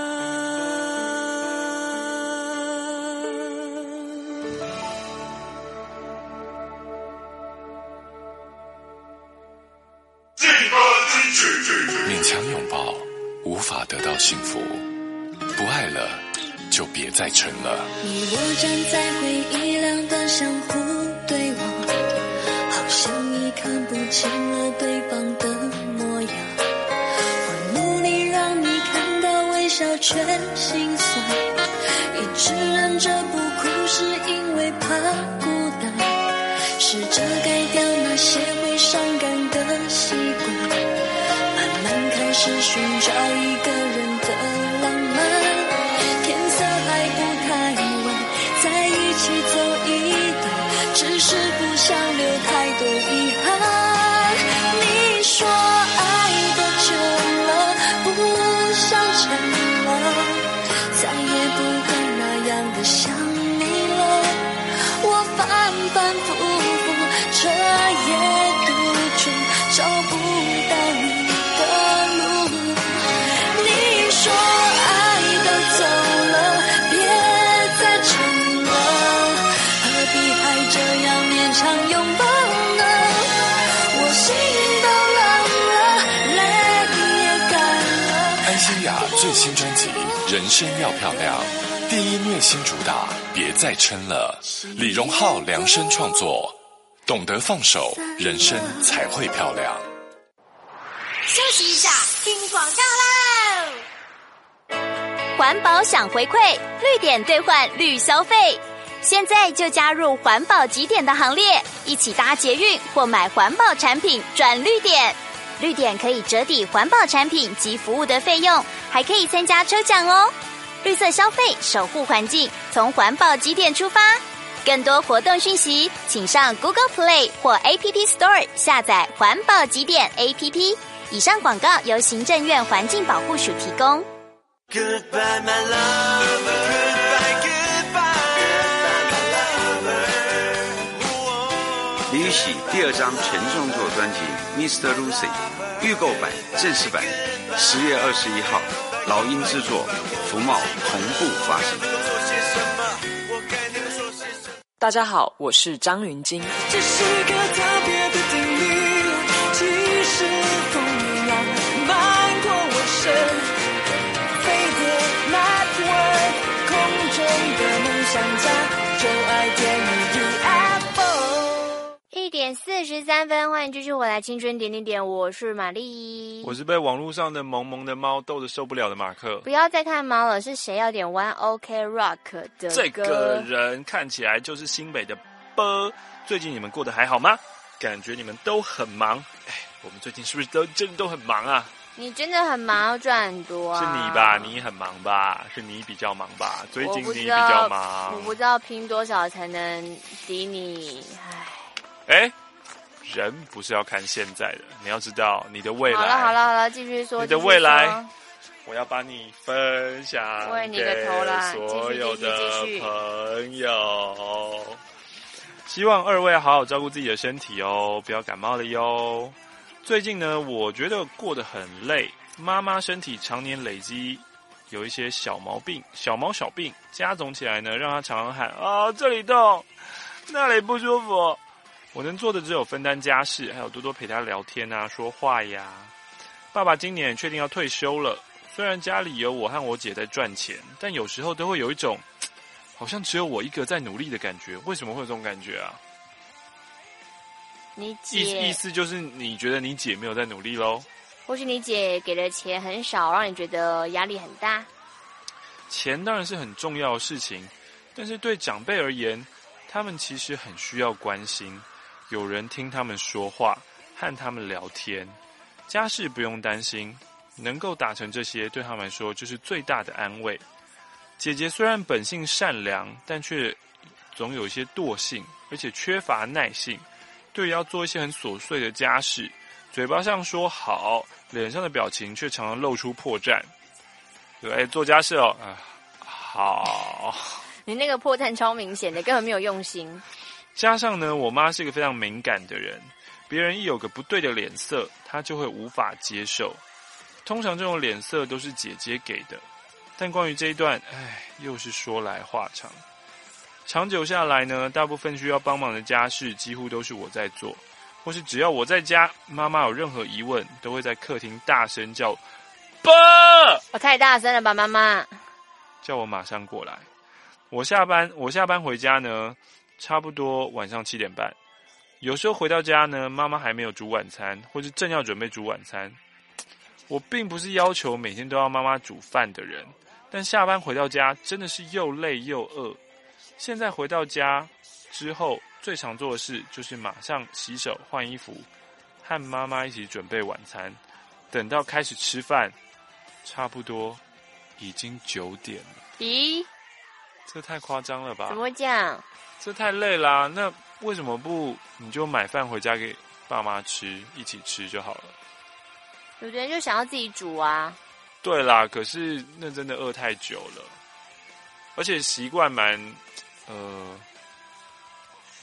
勉强拥抱无法得到幸福，不爱了就别再撑了。 你我站在回忆两端相互对望，好像已看不清了对方的模样。我努力让你看到微笑却心酸，一直忍着不哭是因为怕孤单，试着改掉那些会伤感的习惯，慢慢开始寻找一个人的浪漫。天色还不太晚，在一起走一段，只是不想留太多遗憾。你说爱多久了，不反复复，彻夜独处，找不到你的路。你说爱都走了，别再撑了，何必还这样勉强拥抱呢？我心都冷了，泪也干了。 安心雅最新专辑《人生要漂亮》，第一虐心主打《别再撑了》，李荣浩量身创作，懂得放手，人生才会漂亮。 休息一下，听广告喽！环保想回馈，绿点兑换绿消费，现在就加入环保集点的行列，一起搭捷运或买环保产品赚绿点。绿点可以折抵环保产品及服务的费用，还可以参加抽奖哦。绿色消费，守护环境，从环保集点出发。更多活动讯息，请上 Google Play 或 App Store 下载环保集点 APP。以上广告由行政院环境保护署提供。 Goodbye, my lover. Goodbye, goodbye, my lover. 李玉玺第2张全创作专辑《Mr. Lucy》预购版、正式版10月21号，老鹰制作，福茂同步发行。 大家好，我是张云京。 这是个特别的定律，即使风一样漫过我身。飞碟 Network 空中的梦想家，就爱点你 UFO。 1点43分，欢迎继续回来青春点点点，我是玛丽， 我是被网络上的萌萌的猫逗得受不了的马克。 不要再看猫了，是谁要点 One OK Rock 的歌？ 这个人看起来就是新北的波。最近你们过得还好吗？感觉你们都很忙。我们最近是不是真的都很忙啊？ 你真的很忙，要赚很多啊。 是你吧？你很忙吧？是你比较忙吧？最近你比较忙。 我不知道拼多少才能抵你。 人不是要看现在的，你要知道你的未来。 好了，继续说。 你的未来，我要把你分享给所有的朋友。希望2位好好照顾自己的身体哦，不要感冒了哟。最近呢，我觉得过得很累，妈妈身体常年累积有一些小毛病、小毛小病加总起来呢，让她常常喊啊这里痛，那里不舒服。我能做的只有分担家事，还有多多陪她聊天啊、说话呀。爸爸今年确定要退休了，虽然家里有我和我姐在赚钱，但有时候都会有一种好像只有我一个在努力的感觉。为什么会有这种感觉啊？ 你姐意思就是你觉得你姐没有在努力咯？ 或许你姐给的钱很少，让你觉得压力很大。 钱当然是很重要的事情，但是对长辈而言，他们其实很需要关心，有人听他们说话，和他们聊天。家事不用担心，能够达成这些对他们来说就是最大的安慰。姐姐虽然本性善良，但却总有一些惰性，而且缺乏耐性。对于要做一些很琐碎的家事，嘴巴上说好，脸上的表情却常常露出破绽。对，做家事哦，好。 你那个破绽超明显的，根本没有用心。 加上呢，我妈是一个非常敏感的人，别人一有个不对的脸色，她就会无法接受。通常这种脸色都是姐姐给的，但关于这一段，又是说来话长。长久下来呢，大部分需要帮忙的家事几乎都是我在做，或是只要我在家，妈妈有任何疑问，都会在客厅大声叫爸， 我太大声了吧，妈妈， 叫我马上过来。我下班回家呢，差不多晚上7点半。有时候回到家呢，妈妈还没有煮晚餐，或是正要准备煮晚餐。我并不是要求每天都要妈妈煮饭的人，但下班回到家真的是又累又饿。现在回到家之后，最常做的事就是马上洗手换衣服，和妈妈一起准备晚餐。等到开始吃饭，差不多已经9点了。 咦？ 这太夸张了吧？ 怎么会这样？ 这太累啦！那为什么不你就买饭回家给爸妈吃，一起吃就好了？ 有的人就想要自己煮啊。 对啦，可是那真的饿太久了，而且习惯蛮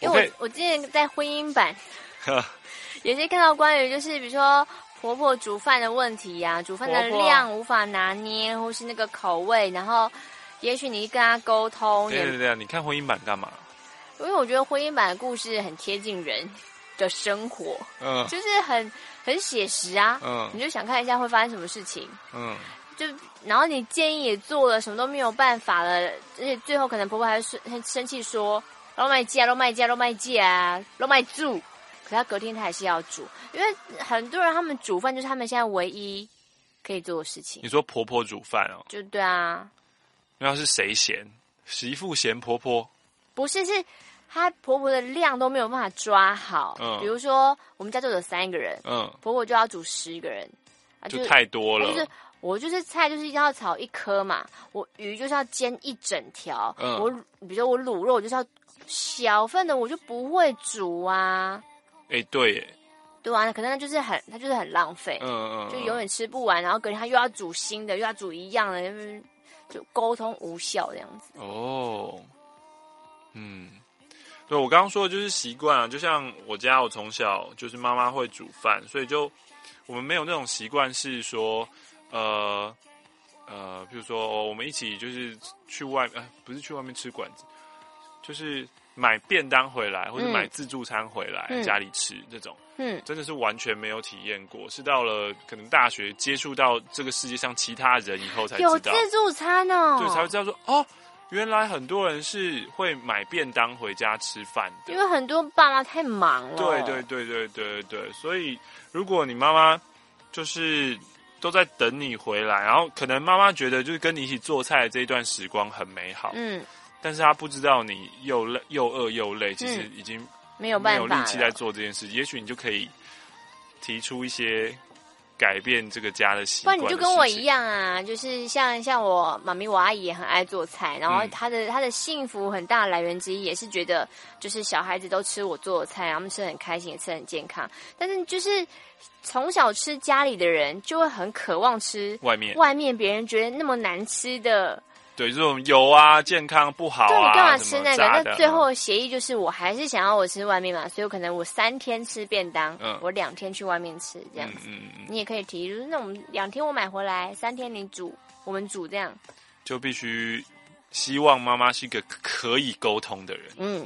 因为我之前在婚姻版也是看到关于就是比如说婆婆煮饭的问题呀、煮饭的量无法拿捏，或是那个口味，然后也许你跟她沟通。 对，你看婚姻版干嘛？ 因为我觉得婚姻版的故事很贴近人的生活，就是很写实啊，你就想看一下会发生什么事情，就然后你建议也做了，什么都没有办法了，而且最后可能婆婆还会生气说都卖价，都卖煮，可是她隔天她还是要煮，因为很多人他们煮饭就是他们现在唯一可以做的事情。 你说婆婆煮饭哦？ 就对啊。 那是谁嫌？媳妇嫌婆婆？ 不是，是她婆婆的量都没有办法抓好。比如说我们家就有3个人，婆婆就要煮10个人， 就太多了。 就是我就是菜就是要炒1颗嘛，我鱼就是要煎1整条，我比如说我卤肉我就是要小份的，我就不会煮啊。 对耶。 对啊，可能它就是很浪费，就永远吃不完，然后隔天他又要煮新的，又要煮一样的，就沟通无效这样子。 对，我刚刚说的就是习惯啊，就像我从小就是妈妈会煮饭，所以就我们没有那种习惯是说，比如说我们一起就是去不是去外面吃馆子，就是买便当回来，或者买自助餐回来、家里吃这种，真的是完全没有体验过。是到了可能大学接触到这个世界上其他人以后才知道有自助餐哦， 对，才会知道说原来很多人是会买便当回家吃饭的， 因为很多爸妈太忙了。 对，所以如果你妈妈就是都在等你回来，然后可能妈妈觉得就是跟你一起做菜的这一段时光很美好，但是她不知道你又饿又累，其实已经没有办法， 没有力气在做这件事。也许你就可以提出一些改变这个家的习惯的事情。不然你就跟我一样啊，就是像我妈咪我阿姨也很爱做菜，然后她的幸福很大的来源之一也是觉得就是小孩子都吃我做的菜，他们吃得很开心，也吃得很健康。但是就是从小吃家里的人就会很渴望吃外面别人觉得那么难吃的。 对，这种油啊，健康不好啊， 对，你干嘛吃那个？那最后的协议就是我还是想要我吃外面嘛，所以可能我3天吃便当，我2天去外面吃这样子。你也可以提，就是那种2天我买回来，3天你煮，我们煮这样。 就必须希望妈妈是一个可以沟通的人。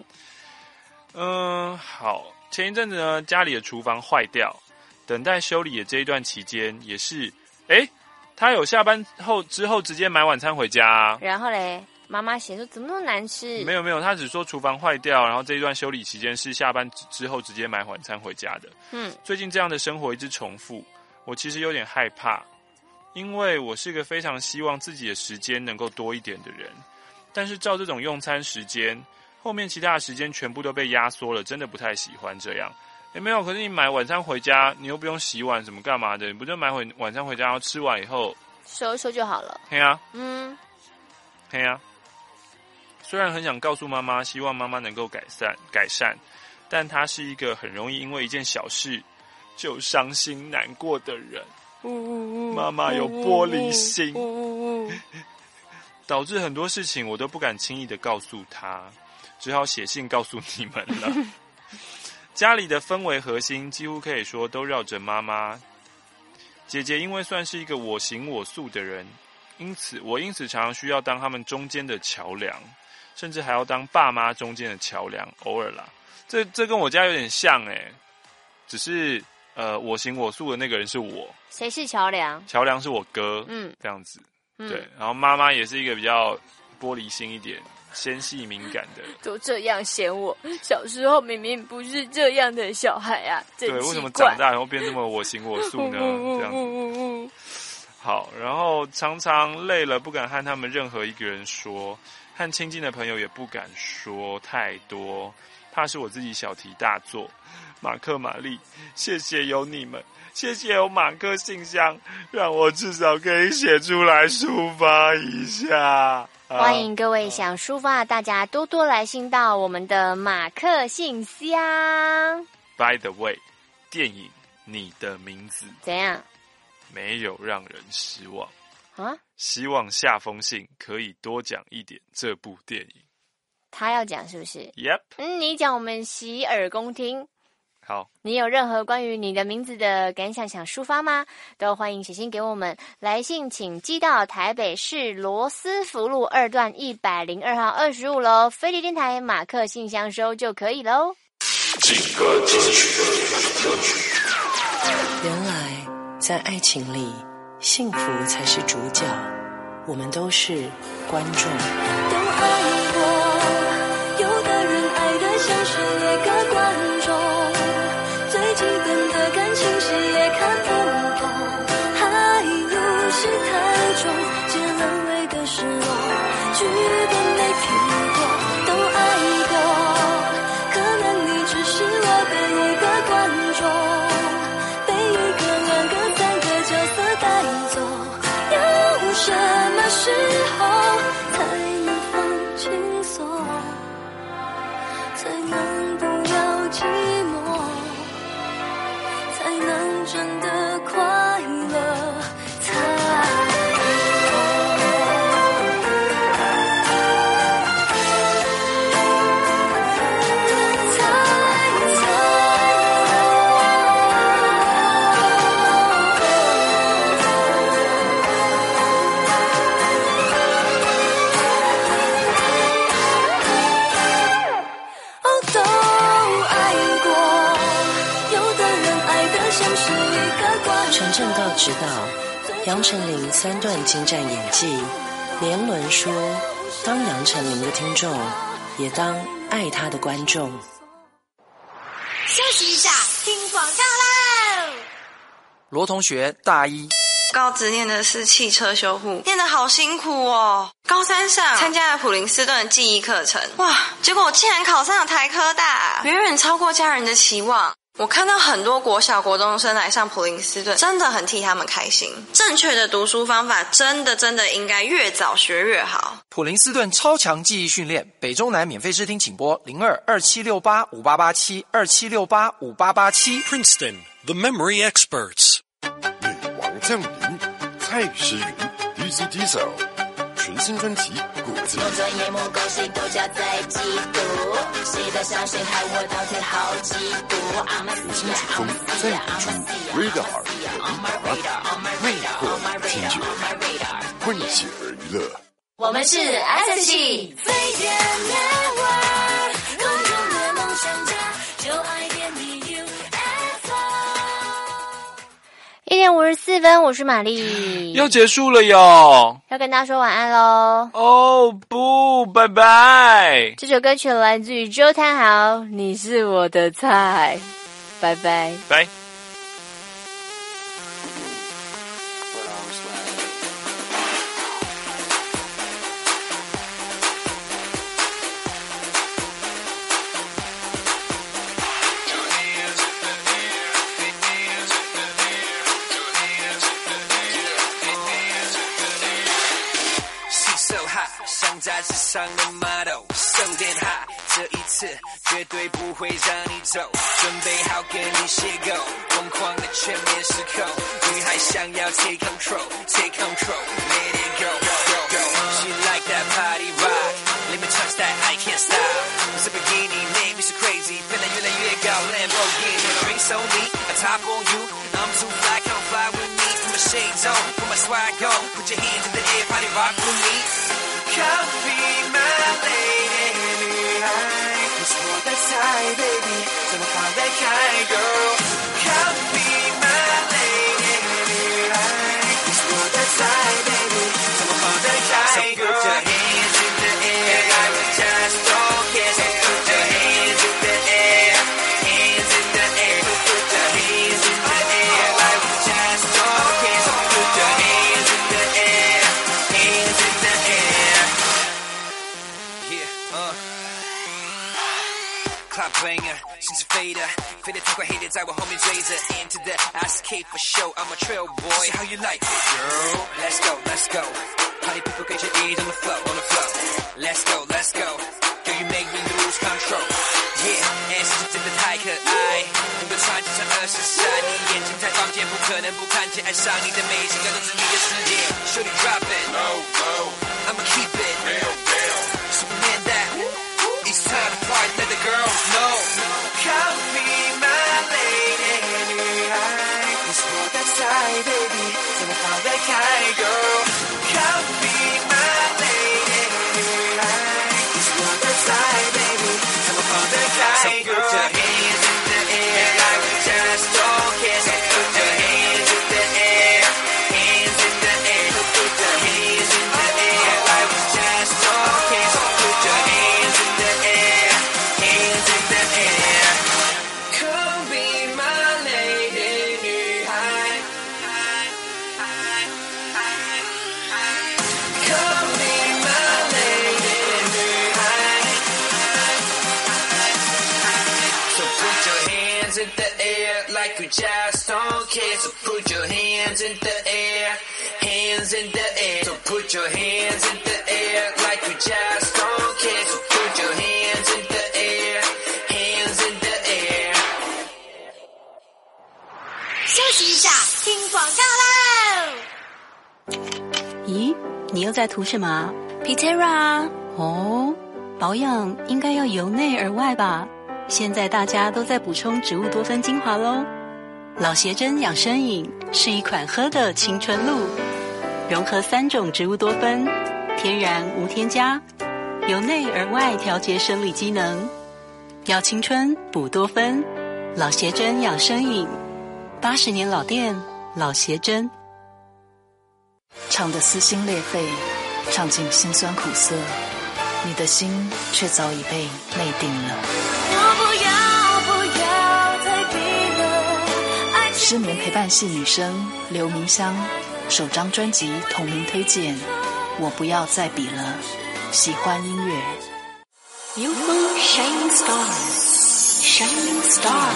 好，前一阵子呢，家里的厨房坏掉，等待修理的这一段期间，也是他有下班之后直接买晚餐回家啊。 然后嘞，妈妈嫌说怎么那么难吃？ 没有，他只说厨房坏掉，然后这一段修理期间是下班之后直接买晚餐回家的。最近这样的生活一直重复，我其实有点害怕，因为我是个非常希望自己的时间能够多一点的人，但是照这种用餐时间，后面其他的时间全部都被压缩了，真的不太喜欢这样。没有，可是你买晚餐回家，你又不用洗碗什么干嘛的，你不就买晚餐回家，然后吃完以后收一收就好了。 对啊，对啊。虽然很想告诉妈妈，希望妈妈能够改善，但她是一个很容易因为一件小事就伤心难过的人。妈妈有玻璃心，导致很多事情我都不敢轻易的告诉她，只好写信告诉你们了。家里的氛围核心几乎可以说都绕着妈妈。姐姐因为算是一个我行我素的人，因此常常需要当他们中间的桥梁，甚至还要当爸妈中间的桥梁，偶尔啦。这跟我家有点像只是我行我素的那个人是我。 谁是桥梁？ 桥梁是我哥，这样子。对，然后妈妈也是一个比较玻璃心一点、纤细敏感的。 都这样嫌我，小时候明明不是这样的小孩啊，真奇怪。 对，为什么长大然后变这么我行我素呢？这样子。好，然后常常累了不敢和他们任何一个人说，和亲近的朋友也不敢说太多，怕是我自己小题大做。马克、玛丽，谢谢有你们，谢谢有马克信箱，让我至少可以写出来抒发一下。 欢迎各位想抒发的大家多多来信到我们的马克信箱。 By the way， 电影《你的名字》 怎样？ 没有让人失望啊！ 希望下封信可以多讲一点这部电影。 他要讲是不是 ？Yep。 你讲我们洗耳恭听。 好， 你有任何关于你的名字的感想想抒发吗？都欢迎写信给我们，来信请寄到台北市罗斯福路2段102号25楼飞碟电台马克信箱收就可以喽。 原来在爱情里，幸福才是主角，我们都是观众。 都爱过，有的人爱得像是一个观众，最基本的感情是也看不懂，爱如是太重，结了尾的失落，剧本没听过，都爱过，可能你只是我的一个观众，被一个、2个、3个角色带走，有什么时候才能放轻松，才能不要寂寞，才能真的快乐， 陈正道执导，杨丞琳3段精湛演技，连伦说：当杨丞琳的听众，也当爱他的观众。 休息一下，听广告喽！ 罗同学大一， 高职念的是汽车修护，念得好辛苦哦。高3上参加了普林斯顿的记忆课程，哇！结果我竟然考上了台科大，远远超过家人的期望。我看到很多国小国中生来上普林斯顿，真的很替他们开心。正确的读书方法真的应该越早学越好。 普林斯顿超强记忆训练，北中南免费试听，请拨02-2768-5887 2768-5887。 Princeton, the memory experts。 女王降临，蔡诗芸 DC Diesel 全新专辑《果子》。 梦转夜幕勾谁都加在嫉妒，谁的伤谁害我当天好嫉妒。 全新曲风再演出 Radar 魅惑听觉，混血儿娱乐。 我们是 S.H.E 飞碟 Network， 空中的梦想家，就爱点你 UFO。 1点54分，我是玛丽， 要结束了哟， 要跟大家说晚安喽。 哦不，拜拜。 这首歌曲来自于周汤豪，你是我的菜，拜拜。 拜。 杂志上的 model 手电哈，这一次绝对不会让你走，准备好跟你邂逅，疯狂的全面失控，女孩想要 take control，take control，let it go，she like that party rock，let me touch that I can't stop，Lamborghini make me so crazy， 变得越来越高 ，Lamborghini race on me，I top on you，I'm too fly，come fly with me，put my shades on，put my swag on，put your hands in the air，party rock with me。Come be my lady， 女孩，你是我的菜 ，baby， 怎么放得开 ，girl？Come be my lady， 女孩，你是我的菜 ，baby， 怎么放得开 ，girl？ So put your hands in the air， I will just don't care。So put your hands in the air，hands in the air。So put your hands in the air， I will just don't care。So put your hands in the air，hands in the air。Club banger， 心是飞的，飞得太快，黑的在我后面追着 ，Into the escape for show，I'm a trail boy。So how you like it, girl? Let's go, let's go. Party people get your ears on the floor, on the floor. Let's go, let's go. Girl, you make me lose control. Yeah, and 是真的太可爱，能够穿起成20衫，你眼睛太放箭，不可能不看见，爱上你的每一个都是你的世界。Shorty drop it, no, no. I'ma keep it, real, real. Superman that. you just don't care. So put your hands in the air, hands in the air. So put your hands in the air like you just don't care. So put your hands in the air, hands in the air. 休息一下，听广告喽。 咦，你又在涂什么啊？ Pitera 哦，保养应该要由内而外吧？现在大家都在补充植物多酚精华咯。老邪珍养生饮是一款喝的青春露，融合3种植物多酚，天然无添加，由内而外调节生理机能，要青春补多酚。老邪珍养生饮，80年老店，老邪珍。 唱得撕心裂肺，唱尽辛酸苦涩，你的心却早已被内定了。 不要再逼了。 失眠陪伴系女生刘明香首张专辑同名推荐《我不要再比了》，喜欢音乐。 UFO Shining Star Shining Star。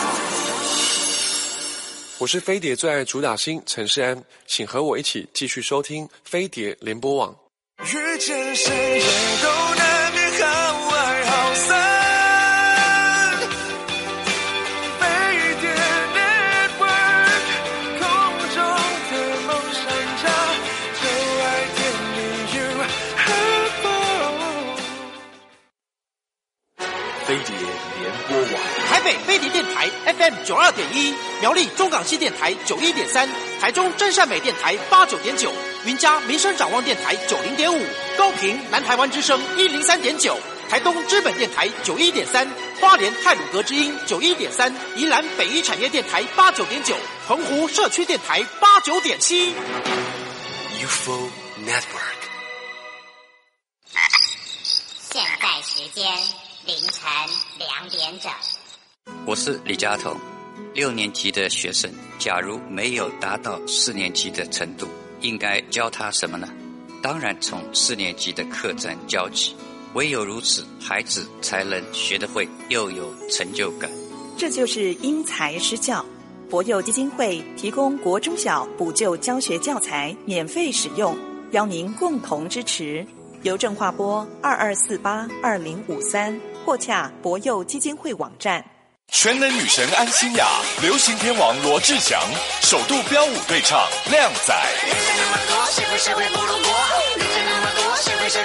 我是飞碟最爱主打星陈世安，请和我一起继续收听飞碟联播网。 遇见谁也都难免好爱好散。飞碟 Network 空中的梦想家，就爱点你 UFO。 飞碟联播网。 台北飞碟电台 FM 92.1，苗栗中港西电台91.3，台中真善美电台89.9，云嘉民生展望电台90.5，高屏南台湾之声103.9，台东知本电台91.3，花莲太鲁阁之音91.3，宜兰北一产业电台89.9，澎湖社区电台89.7。 UFO Network。 现在时间凌晨2点整。 我是李家彤，6年级的学生，假如没有达到4年级的程度，应该教他什么呢？当然从4年级的课程教起，唯有如此，孩子才能学得会，又有成就感。 这就是因材施教。博幼基金会提供国中小补救教学教材免费使用，邀您共同支持。邮政划拨22482053，或洽博幼基金会网站。 全能女神安心雅，流行天王罗志祥，首度飙舞对唱《靓仔》。